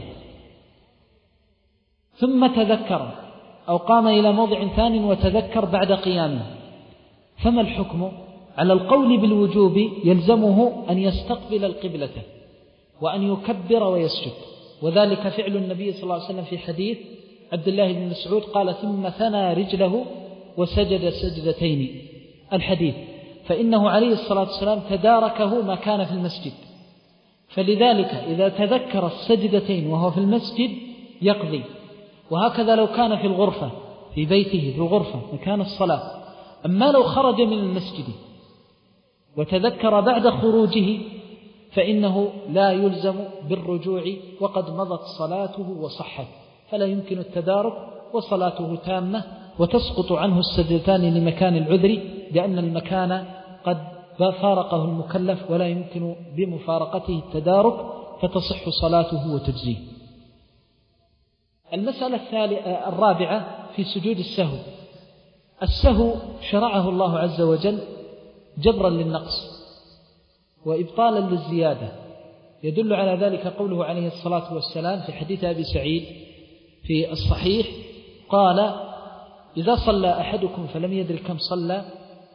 ثم تذكر، أو قام إلى موضع ثاني وتذكر بعد قيامه، فما الحكم؟ على القول بالوجوب يلزمه أن يستقبل القبلة وأن يكبر ويسجد، وذلك فعل النبي صلى الله عليه وسلم في حديث عبد الله بن مسعود قال ثم ثنى رجله وسجد سجدتين الحديث، فإنه عليه الصلاة والسلام تداركه ما كان في المسجد، فلذلك إذا تذكر السجدتين وهو في المسجد يقضي. وهكذا لو كان في الغرفة في بيته في الغرفة مكان الصلاة. أما لو خرج من المسجد وتذكر بعد خروجه فإنه لا يلزم بالرجوع وقد مضت صلاته وصحت، فلا يمكن التدارك وصلاته تامة، وتسقط عنه السجدتان لمكان العذر، لأن المكان قد فارقه المكلف ولا يمكن بمفارقته التدارك، فتصح صلاته وتجزيه. المسألة الرابعة في سجود السهو. السهو شرعه الله عز وجل جبرا للنقص وإبطالا للزيادة، يدل على ذلك قوله عليه الصلاة والسلام في حديث أبي سعيد في الصحيح قال إذا صلى أحدكم فلم يدر كم صلى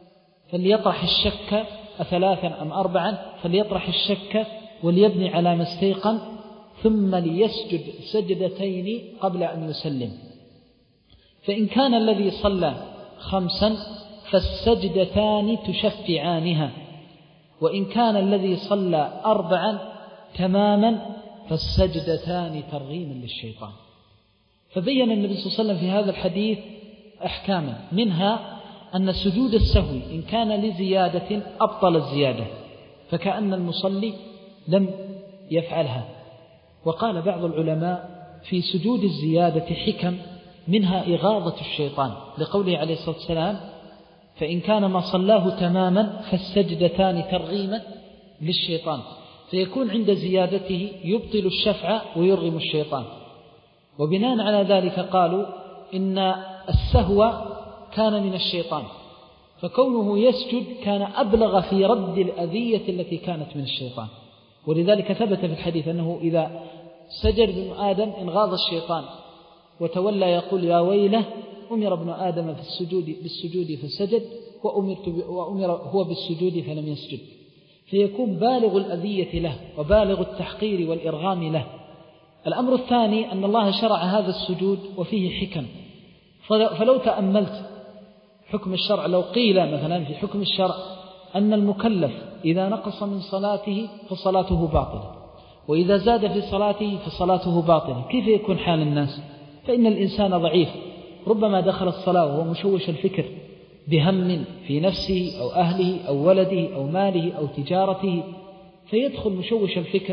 فليطرح الشك أثلاثا أم أربعا، فليطرح الشك وليبني على ما استيقن ثم ليسجد سجدتين قبل أن يسلم. فإن كان الذي صلى خمسا فالسجدتان تشفعانها، وإن كان الذي صلى أربعا تماما فالسجدتان ترغيما للشيطان. فبين النبي صلى الله عليه وسلم في هذا الحديث أحكاما، منها أن سجود السهو إن كان لزيادة أبطل الزيادة، فكأن المصلي لم يفعلها. وقال بعض العلماء في سجود الزيادة حكم، منها إغاظة الشيطان، لقوله عليه الصلاة والسلام فإن كان ما صلاه تماما فالسجدتان ترغيما للشيطان، فيكون عند زيادته يبطل الشفع ويرغم الشيطان. وبناء على ذلك قالوا إن السهو كان من الشيطان، فكونه يسجد كان أبلغ في رد الأذية التي كانت من الشيطان. ولذلك ثبت في الحديث أنه إذا سجد ابن آدم انغاض الشيطان وتولى يقول يا ويله أمر ابن آدم في السجود بالسجود فسجد وأمرت وأمر هو بالسجود فلم يسجد، فيكون بالغ الأذية له وبالغ التحقير والإرغام له. الأمر الثاني أن الله شرع هذا السجود وفيه حكم، فلو تأملت حكم الشرع، لو قيل مثلا في حكم الشرع أن المكلف إذا نقص من صلاته فصلاته باطلة، وإذا زاد في صلاته فصلاته باطلة، كيف يكون حال الناس؟ فإن الإنسان ضعيف، ربما دخل الصلاة وهو مشوش الفكر بهم في نفسه أو أهله أو ولده أو ماله أو تجارته، فيدخل مشوش الفكر.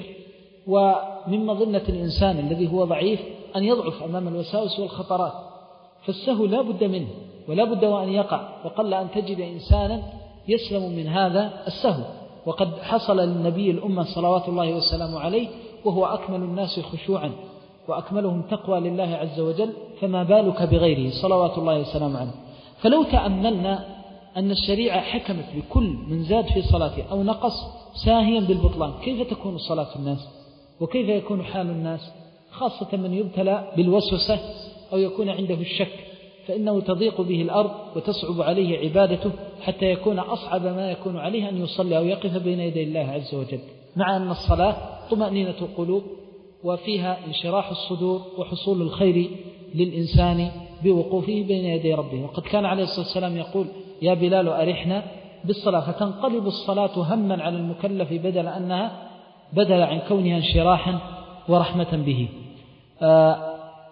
ومن مظنة الإنسان الذي هو ضعيف أن يضعف أمام الوساوس والخطرات، فالسهو لا بد منه ولا بد وأن يقع، وقل أن تجد إنسانا يسلم من هذا السهو. وقد حصل للنبي الأمة صلوات الله والسلام عليه وهو أكمل الناس خشوعا وأكملهم تقوى لله عز وجل، فما بالك بغيره صلوات الله والسلام عليه. فلو تأملنا أن الشريعة حكمت بكل من زاد في صلاته أو نقص ساهيا بالبطلان، كيف تكون صلاة الناس وكيف يكون حال الناس، خاصة من يبتلى بالوسوسة أو يكون عنده الشك، فإنه تضيق به الأرض وتصعب عليه عبادته، حتى يكون أصعب ما يكون عليه أن يصلي أو يقف بين يدي الله عز وجل. مع أن الصلاة طمأنينة القلوب وفيها انشراح الصدور وحصول الخير للإنسان بوقوفه بين يدي ربه. وقد كان عليه الصلاة والسلام يقول: يا بلال أرحنا بالصلاة، فتنقلب الصلاة هما على المكلف بدل أنها بدل عن كونها انشراحا ورحمة به. آه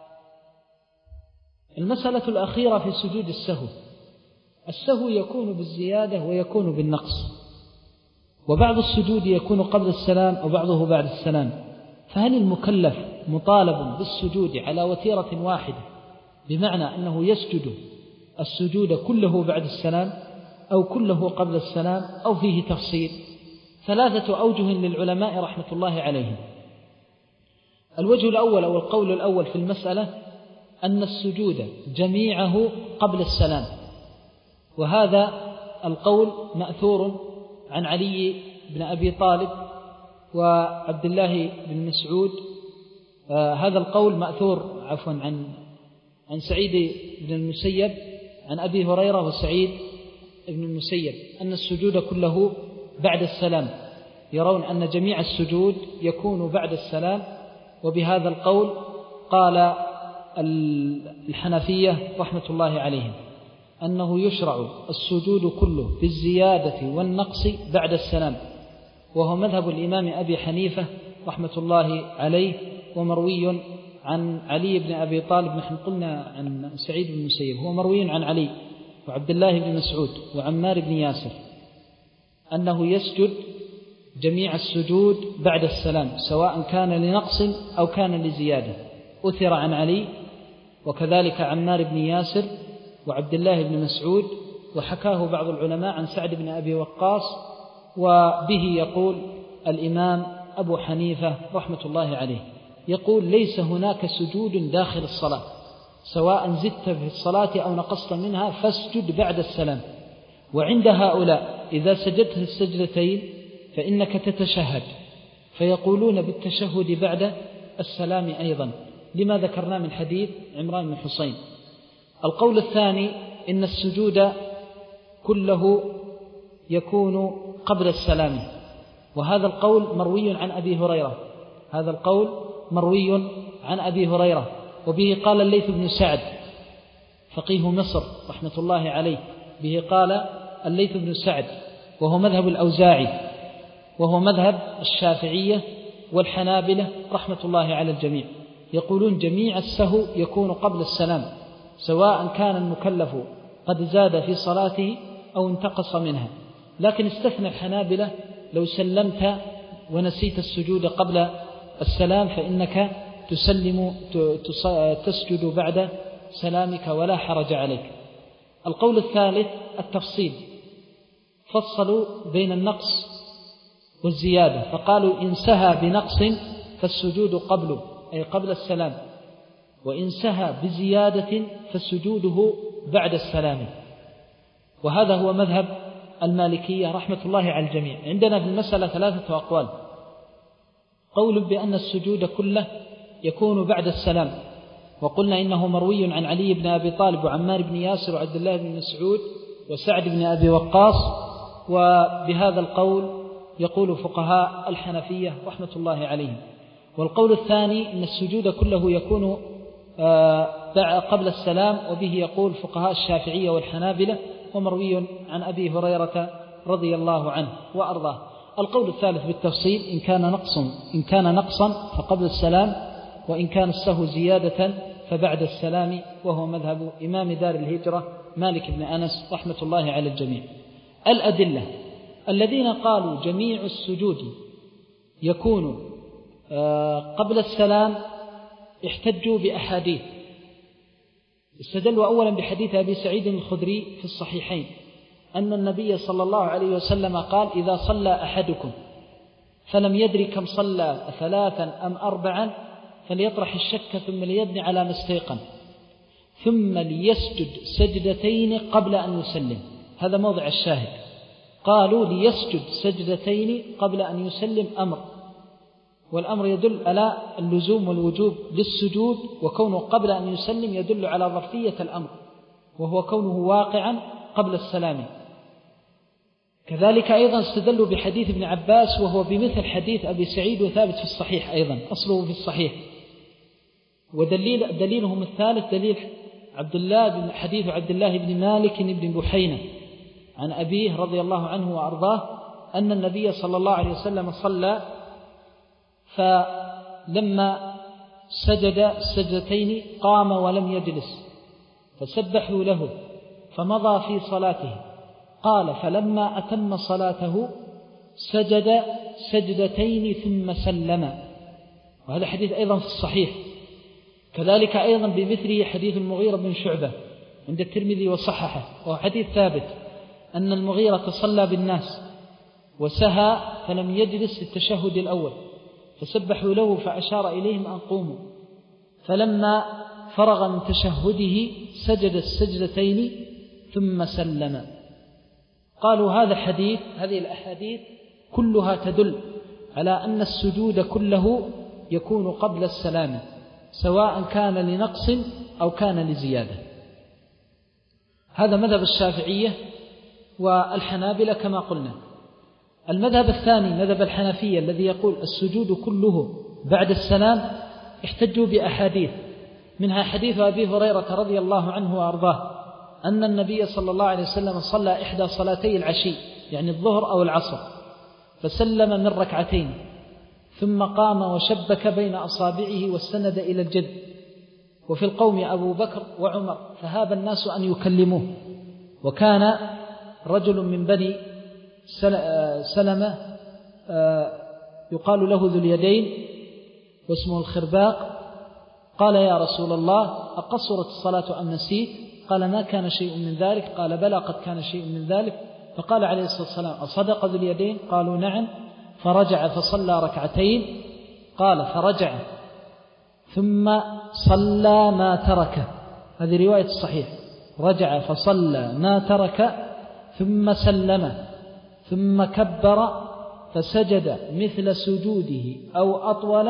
المسألة الأخيرة في سجود السهو. السهو يكون بالزيادة ويكون بالنقص، وبعض السجود يكون قبل السلام وبعضه بعد السلام. فهل المكلف مطالب بالسجود على وتيرة واحدة، بمعنى أنه يسجد السجود كله بعد السلام أو كله قبل السلام، أو فيه تفصيل؟ ثلاثة أوجه للعلماء رحمة الله عليهم. الوجه الأول أو القول الأول في المسألة أن السجود جميعه قبل السلام، وهذا القول مأثور عن علي بن أبي طالب وعبد الله بن مسعود. آه هذا القول مأثور عفوا عن عن سعيد بن المسيب عن أبي هريرة وسعيد بن المسيب أن السجود كله بعد السلام، يرون أن جميع السجود يكون بعد السلام. وبهذا القول قال الحنفية رحمة الله عليهم أنه يشرع السجود كله بالزيادة والنقص بعد السلام، وهو مذهب الإمام أبي حنيفة رحمة الله عليه، ومروي عن علي بن أبي طالب. نحن قلنا عن سعيد بن المسيب، هو مروي عن علي وعبد الله بن مسعود وعمار بن ياسر أنه يسجد جميع السجود بعد السلام سواء كان لنقص أو كان لزيادة. أثر عن علي وكذلك عمار بن ياسر وعبد الله بن مسعود، وحكاه بعض العلماء عن سعد بن أبي وقاص، وبه يقول الإمام أبو حنيفة رحمة الله عليه، يقول: ليس هناك سجود داخل الصلاة، سواء زدت في الصلاة أو نقصت منها فاسجد بعد السلام. وعند هؤلاء إذا سجدت السجدتين فإنك تتشهد، فيقولون بالتشهد بعد السلام أيضا، لما ذكرنا من حديث عمران بن حسين. القول الثاني إن السجود كله يكون قبل السلام، وهذا القول مروي عن أبي هريرة هذا القول مروي عن أبي هريرة وبه قال الليث بن سعد فقيه مصر رحمة الله عليه، به قال الليث بن سعد، وهو مذهب الأوزاعي، وهو مذهب الشافعية والحنابلة رحمة الله على الجميع. يقولون جميع السهو يكون قبل السلام، سواء كان المكلف قد زاد في صلاته أو انتقص منها. لكن استثنى الحنابلة لو سلمت ونسيت السجود قبل السلام فإنك تسلم تسجد بعد سلامك ولا حرج عليك. القول الثالث التفصيل، فصلوا بين النقص والزيادة، فقالوا إن سهى بنقص فالسجود قبله أي قبل السلام، وإن سهى بزيادة فسجوده بعد السلام. وهذا هو مذهب المالكية رحمة الله على الجميع. عندنا في المسألة ثلاثة أقوال: قول بأن السجود كله يكون بعد السلام، وقلنا إنه مروي عن علي بن أبي طالب وعمار بن ياسر وعبد الله بن مسعود وسعد بن أبي وقاص، وبهذا القول يقول فقهاء الحنفية رحمة الله عليهم. والقول الثاني إن السجود كله يكون قبل السلام، وبه يقول فقهاء الشافعية والحنابلة، ومروي عن أبي هريرة رضي الله عنه وأرضاه. القول الثالث بالتفصيل، إن كان نقص إن كان نقصا فقبل السلام، وإن كان السهو زيادة فبعد السلام، وهو مذهب إمام دار الهجرة مالك بن أنس رحمة الله على الجميع. الأدلة: الذين قالوا جميع السجود يكون قبل السلام احتجوا بأحاديث. استدلوا أولا بحديث أبي سعيد الخدري في الصحيحين أن النبي صلى الله عليه وسلم قال: إذا صلى أحدكم فلم يدري كم صلى ثلاثا أم أربعا فليطرح الشك ثم ليبني على ما استيقن ثم ليسجد سجدتين قبل أن يسلم. هذا موضع الشاهد. قالوا ليسجد سجدتين قبل أن يسلم أمر، والأمر يدل على اللزوم والوجوب للسجود، وكونه قبل أن يسلم يدل على ظرفية الأمر، وهو كونه واقعا قبل السلام. كذلك أيضا استدلوا بحديث ابن عباس وهو بمثل حديث أبي سعيد وثابت في الصحيح، أيضا أصله في الصحيح. ودليل دليلهم الثالث دليل عبد الله بن حديث عبد الله بن مالك بن بحينة عن أبيه رضي الله عنه وأرضاه أن النبي صلى الله عليه وسلم صلى، فلما سجد سجدتين قام ولم يجلس فسبحوا له فمضى في صلاته. قال فلما أتم صلاته سجد سجدتين ثم سلم، وهذا حديث أيضا في الصحيح. كذلك أيضا بمثله حديث المغيرة بن شعبة عند الترمذي وصححه، وهو حديث ثابت أن المغيرة صلى بالناس وسهى فلم يجلس في التشهد الأول فسبحوا له فأشار إليهم أن قوموا، فلما فرغ من تشهده سجد السجدتين ثم سلم. قالوا هذا الحديث هذه الأحاديث كلها تدل على أن السجود كله يكون قبل السلام، سواء كان لنقص أو كان لزيادة. هذا مذهب الشافعية والحنابلة كما قلنا. المذهب الثاني مذهب الحنفية الذي يقول السجود كله بعد السلام احتجوا بأحاديث، منها حديث أبي هريرة رضي الله عنه وأرضاه أن النبي صلى الله عليه وسلم صلى إحدى صلاتي العشي يعني الظهر أو العصر فسلم من ركعتين ثم قام وشبك بين أصابعه واستند إلى الجد، وفي القوم أبو بكر وعمر فهاب الناس أن يكلموه، وكان رجل من بني سلمة يقال له ذو اليدين واسمه الخرباق، قال يا رسول الله أقصرت الصلاة أم نسيت؟ قال ما كان شيء من ذلك. قال بلى قد كان شيء من ذلك. فقال عليه الصلاة والسلام أصدق ذو اليدين؟ قالوا نعم. فرجع فصلى ركعتين. قال فرجع ثم صلى ما ترك، هذه رواية الصحيح، رجع فصلى ما ترك ثم سلم ثم كبر فسجد مثل سجوده أو أطول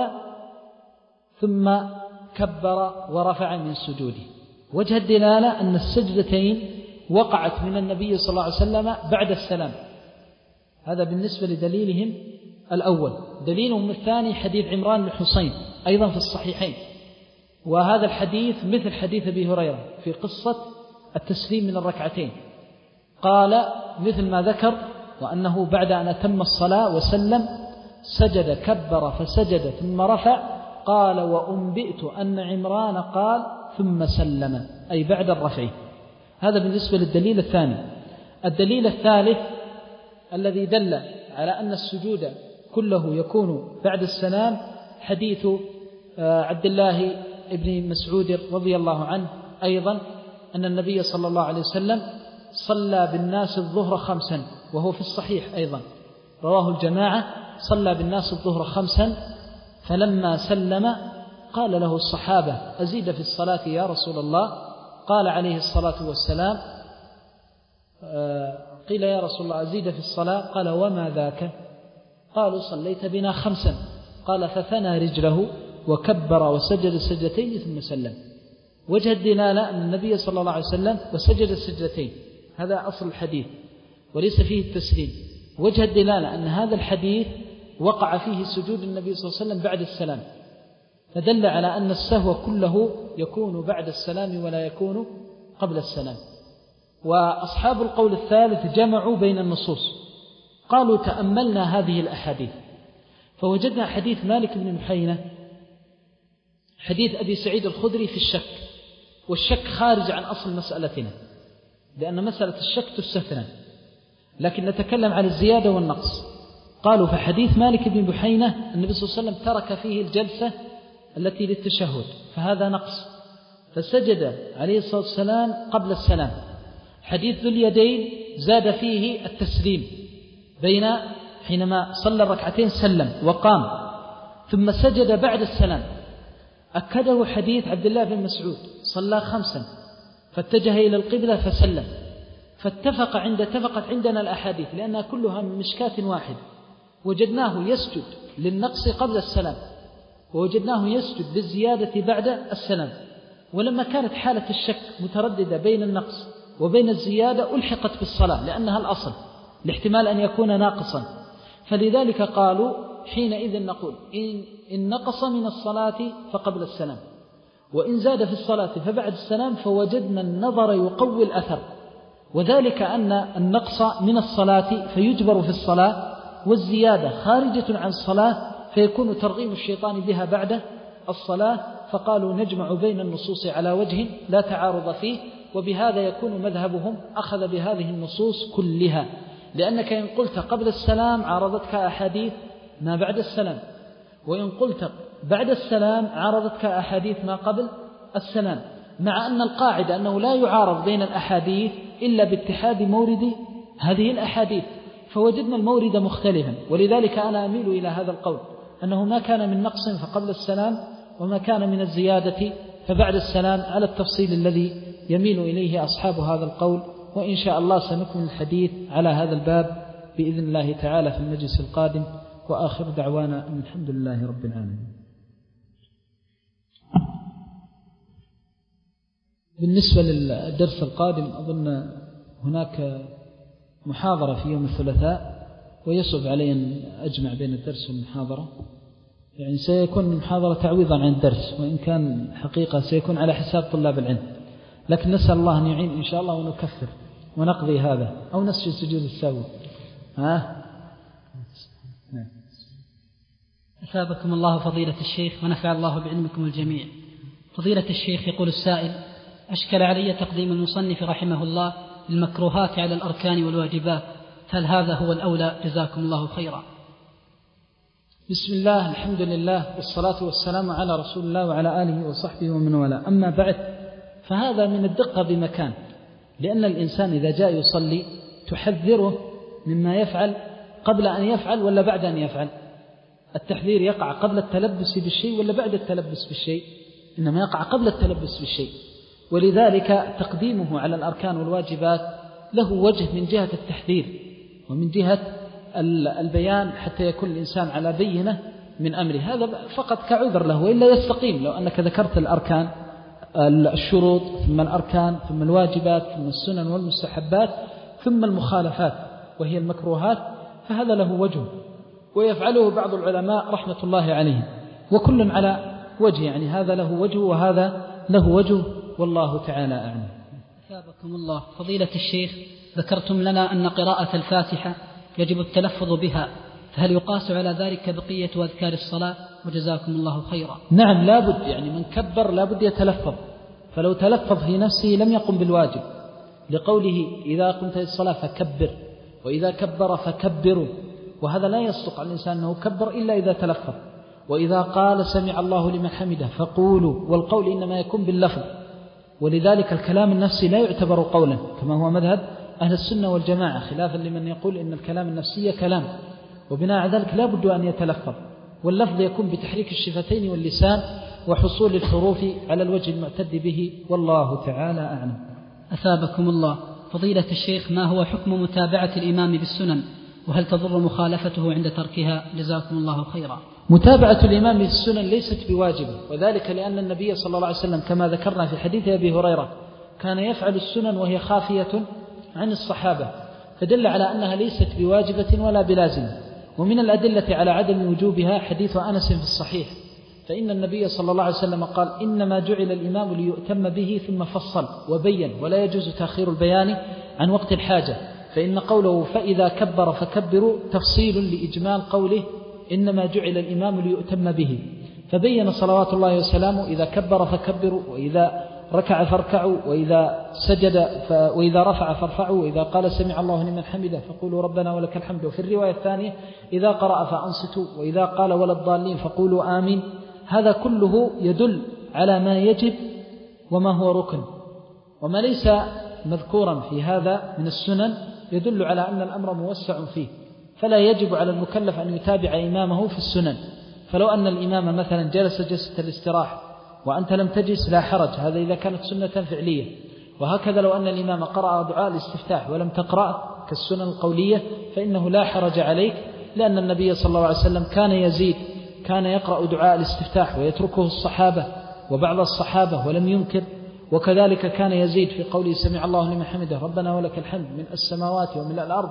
ثم كبر ورفع من سجوده. وجه الدلالة أن السجدتين وقعت من النبي صلى الله عليه وسلم بعد السلام، هذا بالنسبة لدليلهم الأول. دليلهم الثاني حديث عمران بن حسين أيضا في الصحيحين، وهذا الحديث مثل حديث أبي هريرة في قصة التسليم من الركعتين، قال مثل ما ذكر وأنه بعد أن أتم الصلاة وسلم سجد كبر فسجد ثم رفع. قال وأنبئت أن عمران قال ثم سلم، أي بعد الرفع. هذا بالنسبة للدليل الثاني. الدليل الثالث الذي دل على أن السجود كله يكون بعد السلام حديث عبد الله بن مسعود رضي الله عنه أيضا أن النبي صلى الله عليه وسلم صلى بالناس الظهر خمسا، وهو في الصحيح أيضا رواه الجماعة، صلى بالناس الظهر خمسا فلما سلم قال له الصحابة أزيد في الصلاة يا رسول الله؟ قال عليه الصلاة والسلام قيل يا رسول الله أزيد في الصلاة؟ قال وما ذاك؟ قالوا صليت بنا خمسا. قال فثنى رجله وكبر وسجد سجدتين ثم سلم. وجه الدلالة أن النبي صلى الله عليه وسلم وسجد السجدتين، هذا أصل الحديث وليس فيه التسليم. وجه الدلالة أن هذا الحديث وقع فيه سجود النبي صلى الله عليه وسلم بعد السلام، فدل على أن السهو كله يكون بعد السلام ولا يكون قبل السلام. وأصحاب القول الثالث جمعوا بين النصوص، قالوا تأملنا هذه الأحاديث فوجدنا حديث مالك بن بحينة حديث أبي سعيد الخدري في الشك، والشك خارج عن أصل مسألتنا لأن مسألة الشك تستثنى، لكن نتكلم عن الزيادة والنقص. قالوا فحديث مالك بن بحينة النبي صلى الله عليه وسلم ترك فيه الجلسة التي للتشهد فهذا نقص، فسجد عليه الصلاة والسلام قبل السلام. حديث ذو اليدين زاد فيه التسليم بين حينما صلى الركعتين سلم وقام ثم سجد بعد السلام. أكده حديث عبد الله بن مسعود صلى خمسا فاتجه إلى القبلة فسلم. فاتفق عند اتفقت عندنا الأحاديث لأنها كلها من مشكاة واحد، وجدناه يسجد للنقص قبل السلام ووجدناه يسجد للزيادة بعد السلام. ولما كانت حالة الشك مترددة بين النقص وبين الزيادة ألحقت بالصلاة لأنها الأصل، لاحتمال أن يكون ناقصا. فلذلك قالوا حينئذ نقول إن, إن نقص من الصلاة فقبل السلام، وإن زاد في الصلاة فبعد السلام، فوجدنا النظر يقوي الأثر، وذلك أن النقص من الصلاة فيجبر في الصلاة، والزيادة خارجة عن الصلاة فيكون ترغيب الشيطان بها بعد الصلاة. فقالوا نجمع بين النصوص على وجه لا تعارض فيه، وبهذا يكون مذهبهم أخذ بهذه النصوص كلها، لأنك إن قلت قبل السلام عارضتك أحاديث ما بعد السلام، وإن قلت بعد السلام عارضتك أحاديث ما قبل السلام، مع أن القاعدة أنه لا يعارض بين الأحاديث إلا باتحاد مورد هذه الأحاديث، فوجدنا المورد مختلفا. ولذلك أنا أميل إلى هذا القول أنه ما كان من نقص فقبل السلام، وما كان من الزيادة فبعد السلام، على التفصيل الذي يميل إليه أصحاب هذا القول. وإن شاء الله سنكمل الحديث على هذا الباب بإذن الله تعالى في المجلس القادم. وآخر دعوانا أن الحمد لله رب العالمين. بالنسبة للدرس القادم أظن هناك محاضرة في يوم الثلاثاء، ويصعب علي أن أجمع بين الدرس والمحاضرة، يعني سيكون المحاضرة تعويضا عن الدرس، وإن كان حقيقة سيكون على حساب طلاب العلم، لكن نسأل الله أن يعين إن شاء الله ونكفر ونقضي هذا أو نسجد سجود السهو. ها أثابكم الله فضيلة الشيخ ونفع الله بعلمكم الجميع. فضيلة الشيخ، يقول السائل: أشكل علي تقديم المصنف رحمه الله المكروهات على الأركان والواجبات، هل هذا هو الأولى؟ جزاكم الله خيرا. بسم الله، الحمد لله، والصلاة والسلام على رسول الله وعلى آله وصحبه ومن والاه. أما بعد، فهذا من الدقة بمكان، لأن الإنسان إذا جاء يصلي تحذره مما يفعل قبل أن يفعل ولا بعد أن يفعل. التحذير يقع قبل التلبس بالشيء ولا بعد التلبس بالشيء؟ إنما يقع قبل التلبس بالشيء. ولذلك تقديمه على الأركان والواجبات له وجه من جهة التحذير ومن جهة البيان، حتى يكون الإنسان على بينة من أمره. هذا فقط كعذر له، وإلا يستقيم لو أنك ذكرت الأركان، الشروط، ثم الأركان، ثم الواجبات، ثم السنن والمستحبات، ثم المخالفات وهي المكروهات، فهذا له وجه، ويفعله بعض العلماء رحمة الله عليهم، وكل على وجه، يعني هذا له وجه وهذا له وجه، والله تعالى أعلم. أثابكم الله. فضيلة الشيخ، ذكرتم لنا أن قراءة الفاتحة يجب التلفظ بها، فهل يقاس على ذلك بقية أذكار الصلاة؟ وجزاكم الله خيرا. نعم، لابد، يعني من كبر لابد يتلفظ، فلو تلفظ في نفسه لم يقم بالواجب، لقوله إذا قمت للصلاة فكبر، وإذا كبر فكبروا، وهذا لا يصدق على الإنسان أنه كبر إلا إذا تلفظ. وإذا قال سمع الله لمن حمده فقولوا، والقول إنما يكون باللفظ، ولذلك الكلام النفسي لا يعتبر قولا كما هو مذهب أهل السنة والجماعة، خلافا لمن يقول إن الكلام النفسي كلام، وبناء على ذلك لا بد أن يتلفظ، واللفظ يكون بتحريك الشفتين واللسان وحصول الحروف على الوجه المعتد به، والله تعالى أعلم. أثابكم الله. فضيلة الشيخ، ما هو حكم متابعة الإمام بالسنن، وهل تضر مخالفته عند تركها؟ جزاكم الله خيرا. متابعة الإمام بالسنن ليست بواجبة، وذلك لأن النبي صلى الله عليه وسلم كما ذكرنا في حديث أبي هريرة كان يفعل السنن وهي خافية عن الصحابة، فدل على أنها ليست بواجبة ولا بلازمة. ومن الأدلة على عدم وجوبها حديث أنس في الصحيح، فإن النبي صلى الله عليه وسلم قال: إنما جعل الإمام ليؤتم به، ثم فصل وبين، ولا يجوز تأخير البيان عن وقت الحاجة، فإن قوله فإذا كبر فكبروا تفصيل لإجمال قوله إنما جعل الإمام ليؤتم به، فبين صلوات الله وسلامه إذا كبر فكبروا، وإذا ركع فاركعوا، وإذا سجد ف... وإذا رفع فارفعوا، وإذا قال سمع الله لمن حمده فقولوا ربنا ولك الحمد. وفي الرواية الثانية إذا قرأ فأنصتوا، وإذا قال ولا الضالين فقولوا آمين. هذا كله يدل على ما يجب وما هو ركن، وما ليس مذكورا في هذا من السنن يدل على أن الأمر موسع فيه، فلا يجب على المكلف أن يتابع إمامه في السنن. فلو أن الإمام مثلا جلس جلسة الاستراحة وأنت لم تجلس لا حرج، هذا إذا كانت سنة فعلية. وهكذا لو أن الإمام قرأ دعاء الاستفتاح ولم تقرأ كالسنن القولية فإنه لا حرج عليك، لأن النبي صلى الله عليه وسلم كان يزيد، كان يقرأ دعاء الاستفتاح ويتركه الصحابة وبعض الصحابة ولم ينكر. وكذلك كان يزيد في قوله سمع الله لمن حمده ربنا ولك الحمد من السماوات ومن الأرض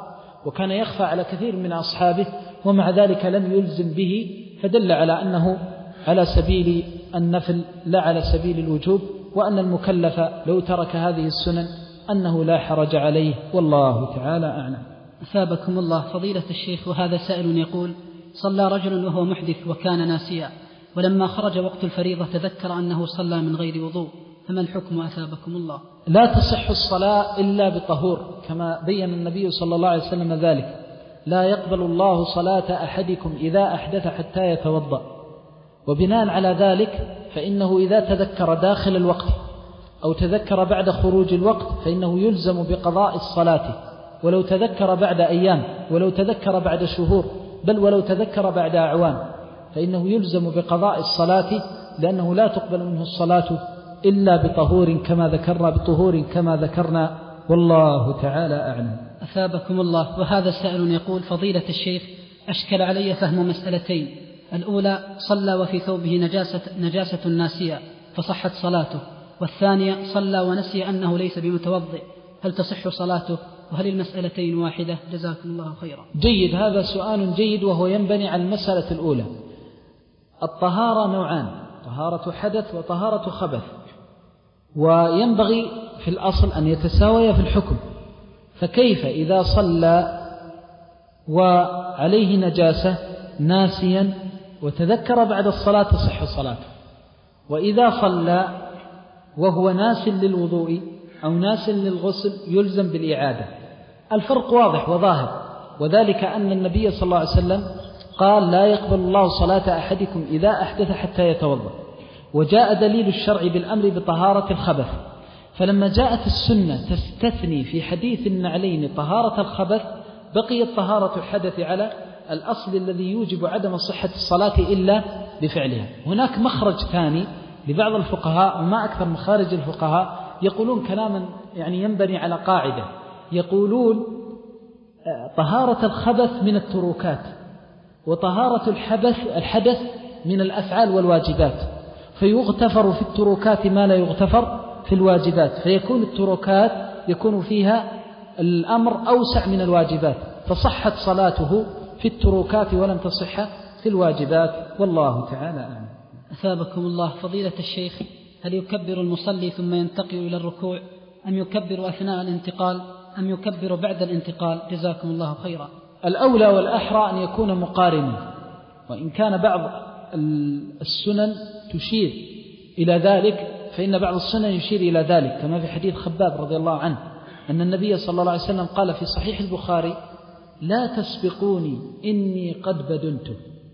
وكان يخفى على كثير من أصحابه، ومع ذلك لم يلزم به، فدل على أنه على سبيل النفل لا على سبيل الوجوب، وأن المكلف لو ترك هذه السنن أنه لا حرج عليه، والله تعالى أعلم. أثابكم الله فضيلة الشيخ. وهذا سائل يقول: صلى رجل وهو محدث وكان ناسيا، ولما خرج وقت الفريضة تذكر أنه صلى من غير وضوء، فما الحكم أثابكم الله؟ لا تصح الصلاة إلا بطهور، كما بين النبي صلى الله عليه وسلم ذلك: لا يقبل الله صلاة أحدكم إذا أحدث حتى يتوضأ. وبناء على ذلك فإنه إذا تذكر داخل الوقت أو تذكر بعد خروج الوقت فإنه يلزم بقضاء الصلاة، ولو تذكر بعد أيام، ولو تذكر بعد شهور، بل ولو تذكر بعد أعوام، فإنه يلزم بقضاء الصلاة، لأنه لا تقبل منه الصلاة إلا بطهور كما ذكرنا بطهور كما ذكرنا، والله تعالى أعلم. أثابكم الله. وهذا سائل يقول: فضيلة الشيخ، أشكل علي فهم مسألتين. الأولى: صلى وفي ثوبه نجاسة, نجاسة ناسية فصحت صلاته، والثانية: صلى ونسي أنه ليس بمتوضئ، هل تصح صلاته؟ وهل المسألتين واحدة؟ جزاكم الله خيرا. جيد، هذا سؤال جيد، وهو ينبني على المسألة الأولى. الطهارة نوعان: طهارة حدث وطهارة خبث، وينبغي في الأصل أن يتساوي في الحكم. فكيف إذا صلى وعليه نجاسة ناسيا وتذكر بعد الصلاة تصح صلاته، وإذا صلى وهو ناس للوضوء أو ناس للغسل يلزم بالإعادة؟ الفرق واضح وظاهر، وذلك أن النبي صلى الله عليه وسلم قال: لا يقبل الله صلاة أحدكم إذا أحدث حتى يتوضأ، وجاء دليل الشرع بالأمر بطهارة الخبث. فلما جاءت السنة تستثني في حديث النعلين طهارة الخبث، بقيت طهارة الحدث على الأصل الذي يوجب عدم صحة الصلاة إلا بفعلها. هناك مخرج ثاني لبعض الفقهاء، وما أكثر مخارج الفقهاء، يقولون كلاما يعني ينبني على قاعدة، يقولون طهارة الخبث من التروكات، وطهارة الحدث الحدث من الأفعال والواجبات، فيغتفر في التروكات ما لا يغتفر في الواجبات، فيكون التروكات يكون فيها الأمر أوسع من الواجبات، فصحت صلاته في التروكات ولم تصح في الواجبات، والله تعالى أعلم. أثابكم الله فضيلة الشيخ، هل يكبر المصلي ثم ينتقل إلى الركوع، أم يكبر أثناء الانتقال، أم يكبر بعد الانتقال؟ جزاكم الله خيرا. الأولى والأحرى أن يكون مقارنا، وإن كان بعض السنن تشير إلى ذلك، فإن بعض السنن يشير إلى ذلك، كما في حديث خباب رضي الله عنه أن النبي صلى الله عليه وسلم قال في صحيح البخاري: لا تسبقوني إني قد بدنت،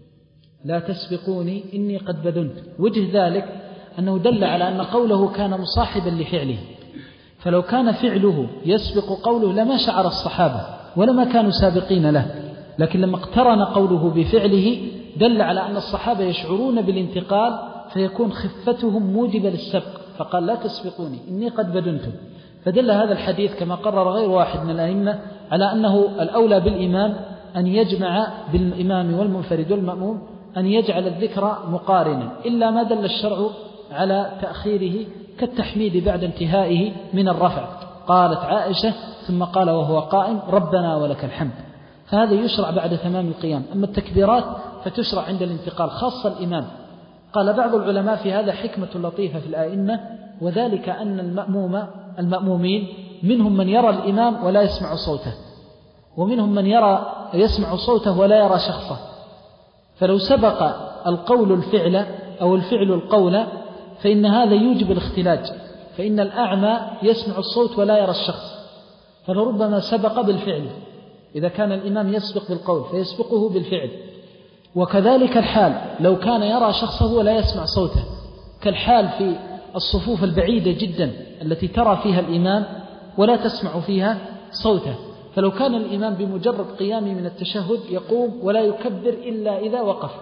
لا تسبقوني إني قد بدنت. وجه ذلك أنه دل على أن قوله كان مصاحبا لفعله، فلو كان فعله يسبق قوله لما شعر الصحابة ولما كانوا سابقين له، لكن لما اقترن قوله بفعله دل على أن الصحابة يشعرون بالانتقال، فيكون خفتهم موجبة للسبق، فقال: لا تسبقوني إني قد بدنت. فدل هذا الحديث كما قرر غير واحد من الأئمة على أنه الأولى بالإمام أن يجمع بالإمام والمنفرد والمأموم أن يجعل الذكر مقارنا، إلا ما دل الشرع على تأخيره كالتحميد بعد انتهائه من الرفع. قالت عائشة ثم قال وهو قائم: ربنا ولك الحمد، فهذا يشرع بعد تمام القيام. أما التكبيرات فتشرع عند الانتقال، خاصة الإمام. قال بعض العلماء في هذا حكمة لطيفة في الآئمة، وذلك أن المأموم المأمومين منهم من يرى الإمام ولا يسمع صوته، ومنهم من يرى يسمع صوته ولا يرى شخصه، فلو سبق القول الفعل أو الفعل القول فإن هذا يوجب الاختلاج، فإن الأعمى يسمع الصوت ولا يرى الشخص، فلربما سبق بالفعل إذا كان الإمام يسبق بالقول فيسبقه بالفعل. وكذلك الحال لو كان يرى شخصه ولا يسمع صوته، كالحال في الصفوف البعيدة جدا التي ترى فيها الإمام ولا تسمع فيها صوته، فلو كان الإمام بمجرد قيامه من التشهد يقوم ولا يكبر إلا إذا وقف،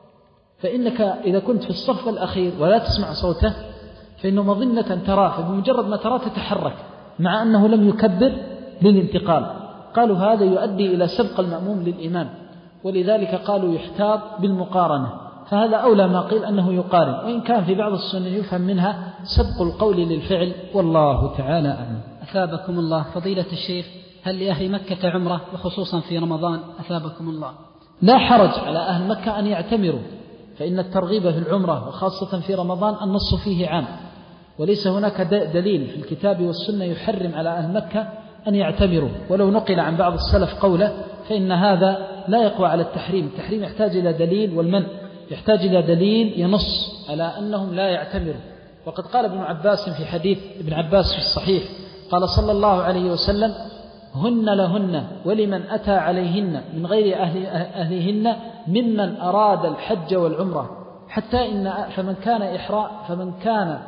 فإنك إذا كنت في الصف الأخير ولا تسمع صوته فإنه مظنة تراه، فبمجرد ما تراه تتحرك مع أنه لم يكبر للانتقال. قالوا هذا يؤدي إلى سبق المأموم للإمام، ولذلك قالوا يحتاط بالمقارنة، فهذا أولى ما قيل أنه يقارن، وإن كان في بعض السنن يفهم منها سبق القول للفعل، والله تعالى أعلم. أثابكم الله فضيلة الشيخ، هل لأهل مكة عمرة وخصوصا في رمضان أثابكم الله؟ لا حرج على أهل مكة أن يعتمروا، فإن الترغيب في العمرة وخاصة في رمضان النص فيه عام، وليس هناك دليل في الكتاب والسنة يحرم على أهل مكة أن يعتمروا، ولو نقل عن بعض السلف قوله فإن هذا لا يقوى على التحريم. التحريم يحتاج إلى دليل، والمنع يحتاج إلى دليل ينص على أنهم لا يعتمروا. وقد قال ابن عباس في حديث ابن عباس في الصحيح قال صلى الله عليه وسلم: هن لهن ولمن أتى عليهن من غير أهل أهلهن ممن أراد الحج والعمرة، حتى إن فمن كان إحرام فمن كان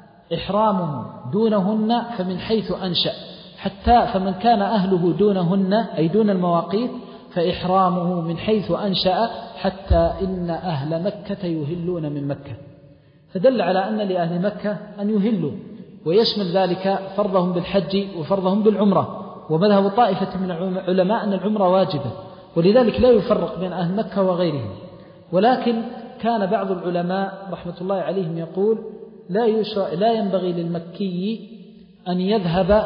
إحرامه دونهن فمن حيث أنشأ، حتى فمن كان أهله دونهن أي دون المواقيت فإحرامه من حيث أنشأ، حتى إن أهل مكة يهلون من مكة. فدل على أن لأهل مكة أن يهلوا، ويشمل ذلك فرضهم بالحج وفرضهم بالعمرة. ومذهب طائفة من العلماء أن العمرة واجبة، ولذلك لا يفرق بين أهل مكة وغيرهم. ولكن كان بعض العلماء رحمة الله عليهم يقول: لا لا ينبغي للمكي أن يذهب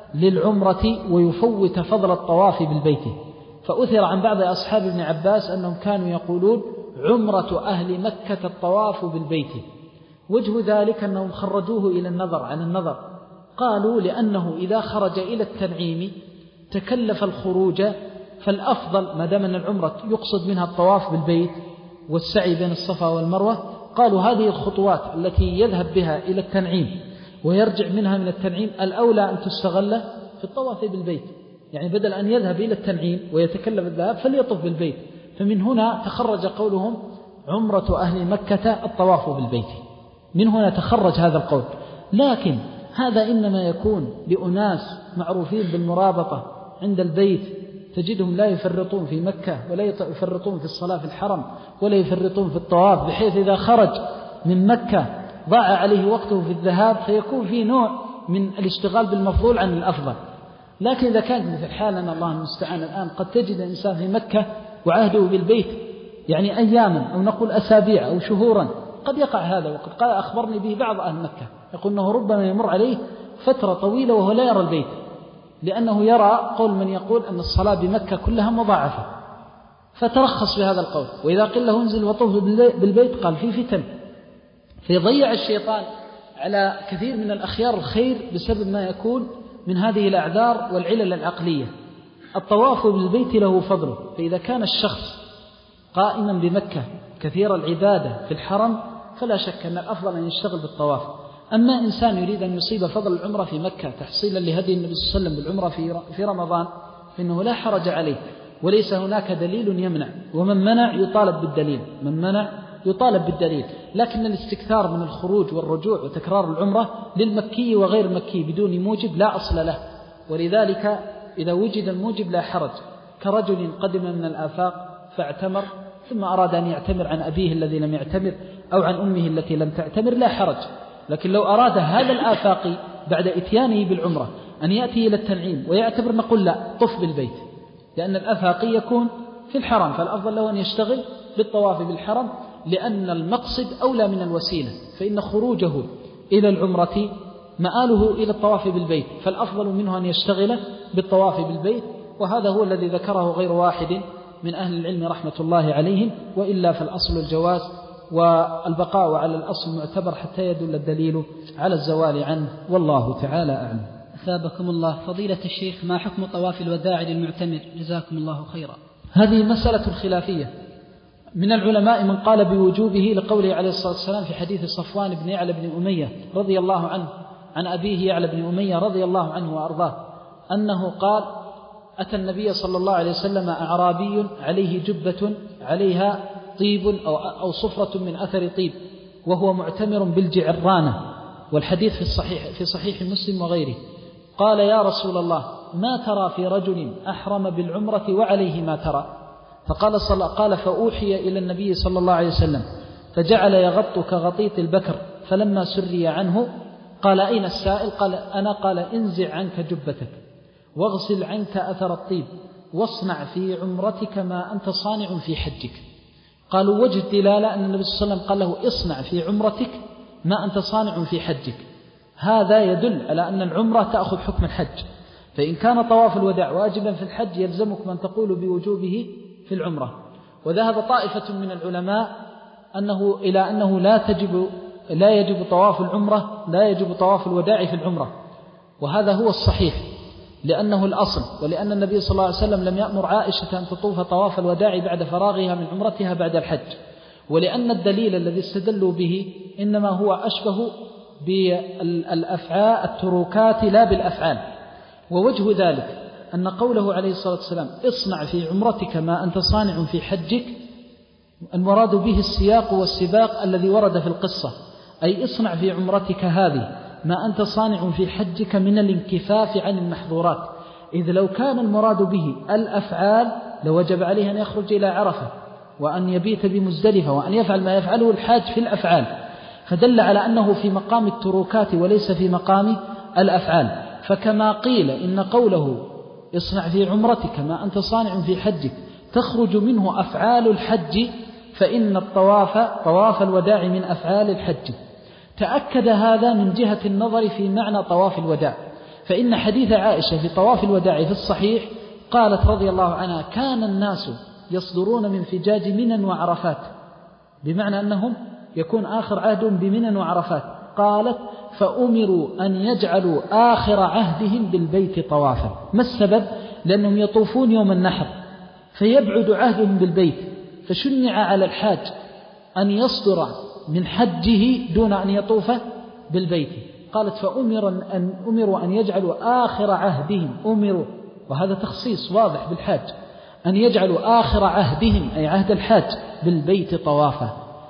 للعمرة ويفوت فضل الطواف بالبيت. فأثر عن بعض أصحاب ابن عباس أنهم كانوا يقولون: عمرة أهل مكة الطواف بالبيت. وجه ذلك أنهم خرجوه إلى النظر عن النظر، قالوا: لأنه إذا خرج إلى التنعيم تكلف الخروج، فالأفضل ما دام أن العمرة يقصد منها الطواف بالبيت والسعي بين الصفا والمروة، قالوا هذه الخطوات التي يذهب بها إلى التنعيم ويرجع منها من التنعيم الأولى أن تستغل في الطواف بالبيت، يعني بدل أن يذهب إلى التنعيم ويتكلف الذهاب فليطف بالبيت. فمن هنا تخرج قولهم: عمرة أهل مكة الطواف بالبيت، من هنا تخرج هذا القول. لكن هذا إنما يكون لأناس معروفين بالمرابطة عند البيت، تجدهم لا يفرطون في مكة ولا يفرطون في الصلاة في الحرم ولا يفرطون في الطواف، بحيث إذا خرج من مكة ضاع عليه وقته في الذهاب، فيكون فيه نوع من الاشتغال بالمفضول عن الأفضل. لكن إذا كانت مثل حالنا الله المستعان الآن، قد تجد إنسان في مكة وعهده بالبيت يعني أياما أو نقول أسابيع أو شهورا، قد يقع هذا. وقد قال أخبرني به بعض أهل مكة يقول أنه ربما يمر عليه فترة طويلة وهو لا يرى البيت، لأنه يرى قول من يقول أن الصلاة بمكة كلها مضاعفة، فترخص بهذا القول. وإذا قيل له انزل وطوف بالبيت قال في فتن، فيضيع الشيطان على كثير من الأخيار الخير بسبب ما يكون من هذه الأعذار والعلل العقلية. الطواف بالبيت له فضله، فإذا كان الشخص قائما بمكة كثير العبادة في الحرم فلا شك أن الأفضل أن يشتغل بالطواف. أما إنسان يريد أن يصيب فضل العمرة في مكة تحصيلا لهدي النبي صلى الله عليه وسلم بالعمرة في رمضان فإنه لا حرج عليه، وليس هناك دليل يمنع، ومن منع يطالب بالدليل، من منع يطالب بالدليل. لكن الاستكثار من الخروج والرجوع وتكرار العمرة للمكي وغير المكي بدون موجب لا أصل له، ولذلك إذا وجد الموجب لا حرج، كرجل قدم من الآفاق فاعتمر ثم أراد أن يعتمر عن أبيه الذي لم يعتمر أو عن أمه التي لم تعتمر لا حرج. لكن لو أراد هذا الآفاقي بعد إتيانه بالعمرة أن يأتي إلى التنعيم ويعتبر، نقول لا، طف بالبيت، لأن الآفاقي يكون في الحرم، فالأفضل له أن يشتغل بالطواف بالحرم، لأن المقصد أولى من الوسيلة، فإن خروجه إلى العمرة مآله إلى الطواف بالبيت، فالأفضل منه أن يشتغل بالطواف بالبيت. وهذا هو الذي ذكره غير واحد من أهل العلم رحمة الله عليهم، وإلا فالأصل الجواز، والبقاء على الأصل معتبر حتى يدل الدليل على الزوال عنه، والله تعالى أعلم. أثابكم الله. فضيلة الشيخ، ما حكم طواف الوداع للمعتمر؟ جزاكم الله خيرا. هذه مسألة خلافية، من العلماء من قال بوجوبه لقوله عليه الصلاة والسلام في حديث صفوان بن يعلى بن أمية رضي الله عنه عن أبيه يعلى بن أمية رضي الله عنه وأرضاه أنه قال: أتى النبي صلى الله عليه وسلم أعرابي عليه جبة عليها طيب أو, أو صفرة من أثر طيب وهو معتمر بالجعرانة، والحديث في الصحيح في صحيح مسلم وغيره. قال: يا رسول الله، ما ترى في رجل أحرم بالعمرة وعليه ما ترى؟ فقال صلى قال فأوحي إلى النبي صلى الله عليه وسلم فجعل يغط كغطيط البكر، فلما سري عنه قال: أين السائل؟ قال: أنا. قال: انزع عنك جبتك واغسل عنك أثر الطيب واصنع في عمرتك ما أنت صانع في حجك. قالوا: وجه الدلالة أن النبي صلى الله عليه وسلم قال له: اصنع في عمرتك ما أنت صانع في حجك. هذا يدل على أن العمرة تأخذ حكم الحج، فإن كان طواف الوداع واجبا في الحج يلزمك من تقول بوجوبه في العمرة. وذهب طائفة من العلماء أنه إلى أنه لا تجب لا يجب طواف العمرة لا يجب طواف الوداع في العمرة، وهذا هو الصحيح لأنه الأصل، ولأن النبي صلى الله عليه وسلم لم يأمر عائشة أن تطوف طواف الوداع بعد فراغها من عمرتها بعد الحج، ولأن الدليل الذي استدلوا به إنما هو أشبه بالأفعال التروكات لا بالأفعال. ووجه ذلك أن قوله عليه الصلاة والسلام اصنع في عمرتك ما أنت صانع في حجك، المراد به السياق والسباق الذي ورد في القصة، أي اصنع في عمرتك هذه ما أنت صانع في حجك من الانكفاف عن المحظورات، إذ لو كان المراد به الأفعال لوجب عليه أن يخرج إلى عرفة وأن يبيت بمزدلفة وأن يفعل ما يفعله الحاج في الأفعال، فدل على أنه في مقام التروكات وليس في مقام الأفعال. فكما قيل إن قوله اصنع في عمرتك ما أنت صانع في حجك تخرج منه أفعال الحج، فإن الطواف طواف الوداع من أفعال الحج. تأكد هذا من جهة النظر في معنى طواف الوداع، فإن حديث عائشة في طواف الوداع في الصحيح قالت رضي الله عنها كان الناس يصدرون من فجاج منى وعرفات، بمعنى أنهم يكون آخر عهدهم بمنى وعرفات. قالت فأمروا أن يجعلوا آخر عهدهم بالبيت طوافا. ما السبب؟ لأنهم يطوفون يوم النحر فيبعد عهدهم بالبيت، فشنع على الحاج أن يصدر من حجه دون أن يطوف بالبيت. قالت فأمر أن أمروا أن يجعلوا آخر عهدهم، أمروا وهذا تخصيص واضح بالحاج، أن يجعلوا آخر عهدهم أي عهد الحاج بالبيت طوافا،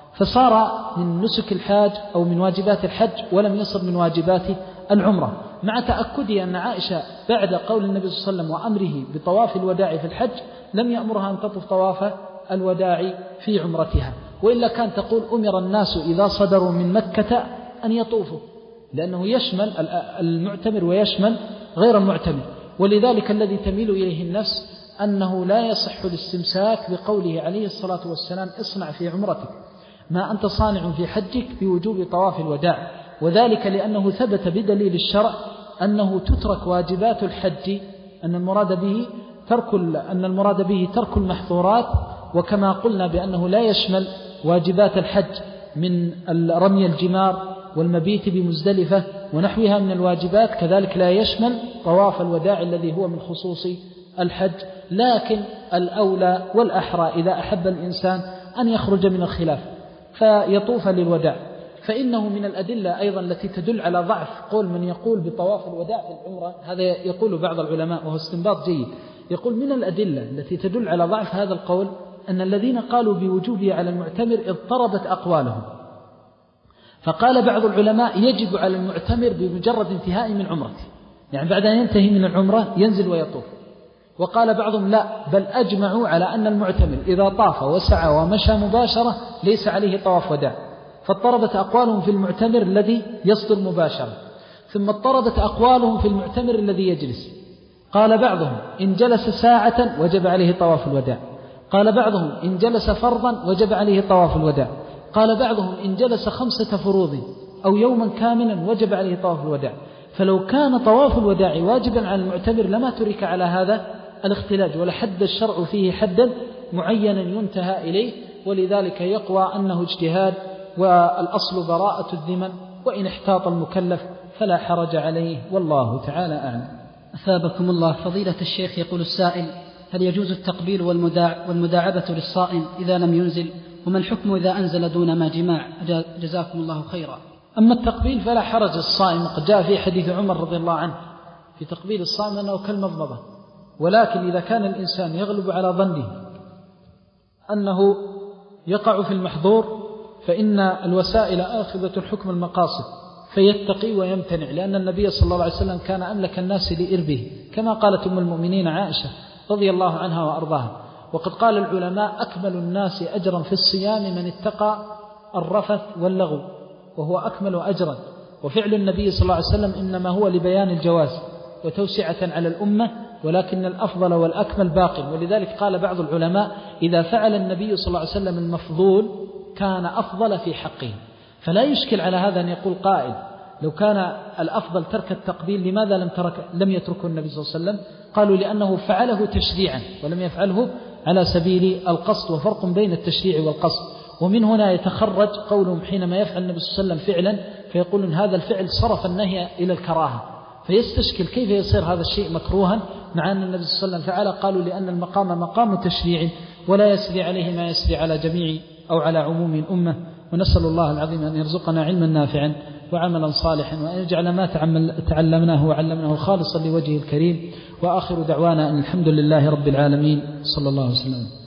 فصار من نسك الحاج أو من واجبات الحج ولم يصل من واجبات العمرة، مع تأكدي أن عائشة بعد قول النبي صلى الله عليه وسلم وأمره بطواف الوداع في الحج لم يأمرها أن تطوف طواف الوداع في عمرتها، وإلا كان تقول أمر الناس إذا صدروا من مكة أن يطوفوا، لأنه يشمل المعتمر ويشمل غير المعتمر. ولذلك الذي تميل إليه النفس أنه لا يصح الاستمساك بقوله عليه الصلاة والسلام اصنع في عمرتك ما أنت صانع في حجك بوجوب طواف الوداع، وذلك لأنه ثبت بدليل الشرع أنه تترك واجبات الحج، أن المراد به ترك أن المراد به ترك المحظورات، وكما قلنا بأنه لا يشمل واجبات الحج من رمي الجمار والمبيت بمزدلفة ونحوها من الواجبات، كذلك لا يشمل طواف الوداع الذي هو من خصوص الحج. لكن الأولى والأحرى إذا أحب الإنسان أن يخرج من الخلاف فيطوف للوداع، فإنه من الأدلة أيضا التي تدل على ضعف قول من يقول بطواف الوداع في العمرة، هذا يقول بعض العلماء وهو استنباط جيد، يقول من الأدلة التي تدل على ضعف هذا القول أن الذين قالوا بوجوبه على المعتمر اضطربت أقوالهم، فقال بعض العلماء يجب على المعتمر بمجرد انتهاء من عمرته، يعني بعد أن ينتهي من العمرة ينزل ويطوف. وقال بعضهم لا، بل أجمعوا على أن المعتمر إذا طاف وسعى ومشى مباشرة ليس عليه طواف وداع، فاضطربت أقوالهم في المعتمر الذي يصدر مباشرة، ثم اضطربت أقوالهم في المعتمر الذي يجلس. قال بعضهم إن جلس ساعة وجب عليه طواف الوداع، قال بعضهم إن جلس فرضا وجب عليه طواف الوداع، قال بعضهم إن جلس خمسة فروض أو يوما كاملا وجب عليه طواف الوداع. فلو كان طواف الوداع واجبا على المعتمر لما ترك على هذا الاختلاج، ولحد الشرع فيه حدا معينا ينتهى إليه، ولذلك يقوى أنه اجتهاد والأصل براءة الذمم، وإن احتاط المكلف فلا حرج عليه، والله تعالى أعلم. أثابكم الله. فضيلة الشيخ يقول السائل هل يجوز التقبيل والمداع والمداعبة للصائم إذا لم ينزل، وما الحكم إذا أنزل دون ما جماع؟ جزاكم الله خيرا. أما التقبيل فلا حرج الصائم، قد جاء في حديث عمر رضي الله عنه في تقبيل الصائم أنه كالمضمضة، ولكن إذا كان الإنسان يغلب على ظنه أنه يقع في المحظور فإن الوسائل آخذة حكم المقاصد، فيتقي ويمتنع، لأن النبي صلى الله عليه وسلم كان أملك الناس لإربه، كما قالت أم المؤمنين عائشة رضي الله عنها وأرضاها. وقد قال العلماء أكمل الناس أجرا في الصيام من اتقى الرفث واللغو، وهو أكمل أجرا، وفعل النبي صلى الله عليه وسلم إنما هو لبيان الجواز وتوسعة على الأمة، ولكن الأفضل والأكمل باق. ولذلك قال بعض العلماء إذا فعل النبي صلى الله عليه وسلم المفضول كان أفضل في حقه. فلا يشكل على هذا أن يقول قائل لو كان الأفضل ترك التقبيل لماذا لم, ترك لم يتركه النبي صلى الله عليه وسلم؟ قالوا لأنه فعله تشريعا ولم يفعله على سبيل القصد، وفرق بين التشريع والقصد. ومن هنا يتخرج قولهم حينما يفعل النبي صلى الله عليه وسلم فعلا فيقولون هذا الفعل صرف النهي إلى الكراهة، فيستشكل كيف يصير هذا الشيء مكروها مع أن النبي صلى الله عليه وسلم فعل. قالوا لأن المقام مقام تشريع ولا يسري عليه ما يسري على جميع أو على عموم الأمة. ونسأل الله العظيم أن يرزقنا علما نافعا وعملا صالحا، وأن يجعل ما تعلمناه وعلمناه خالصا لوجهه الكريم. وآخر دعوانا أن الحمد لله رب العالمين، صلى الله عليه وسلم.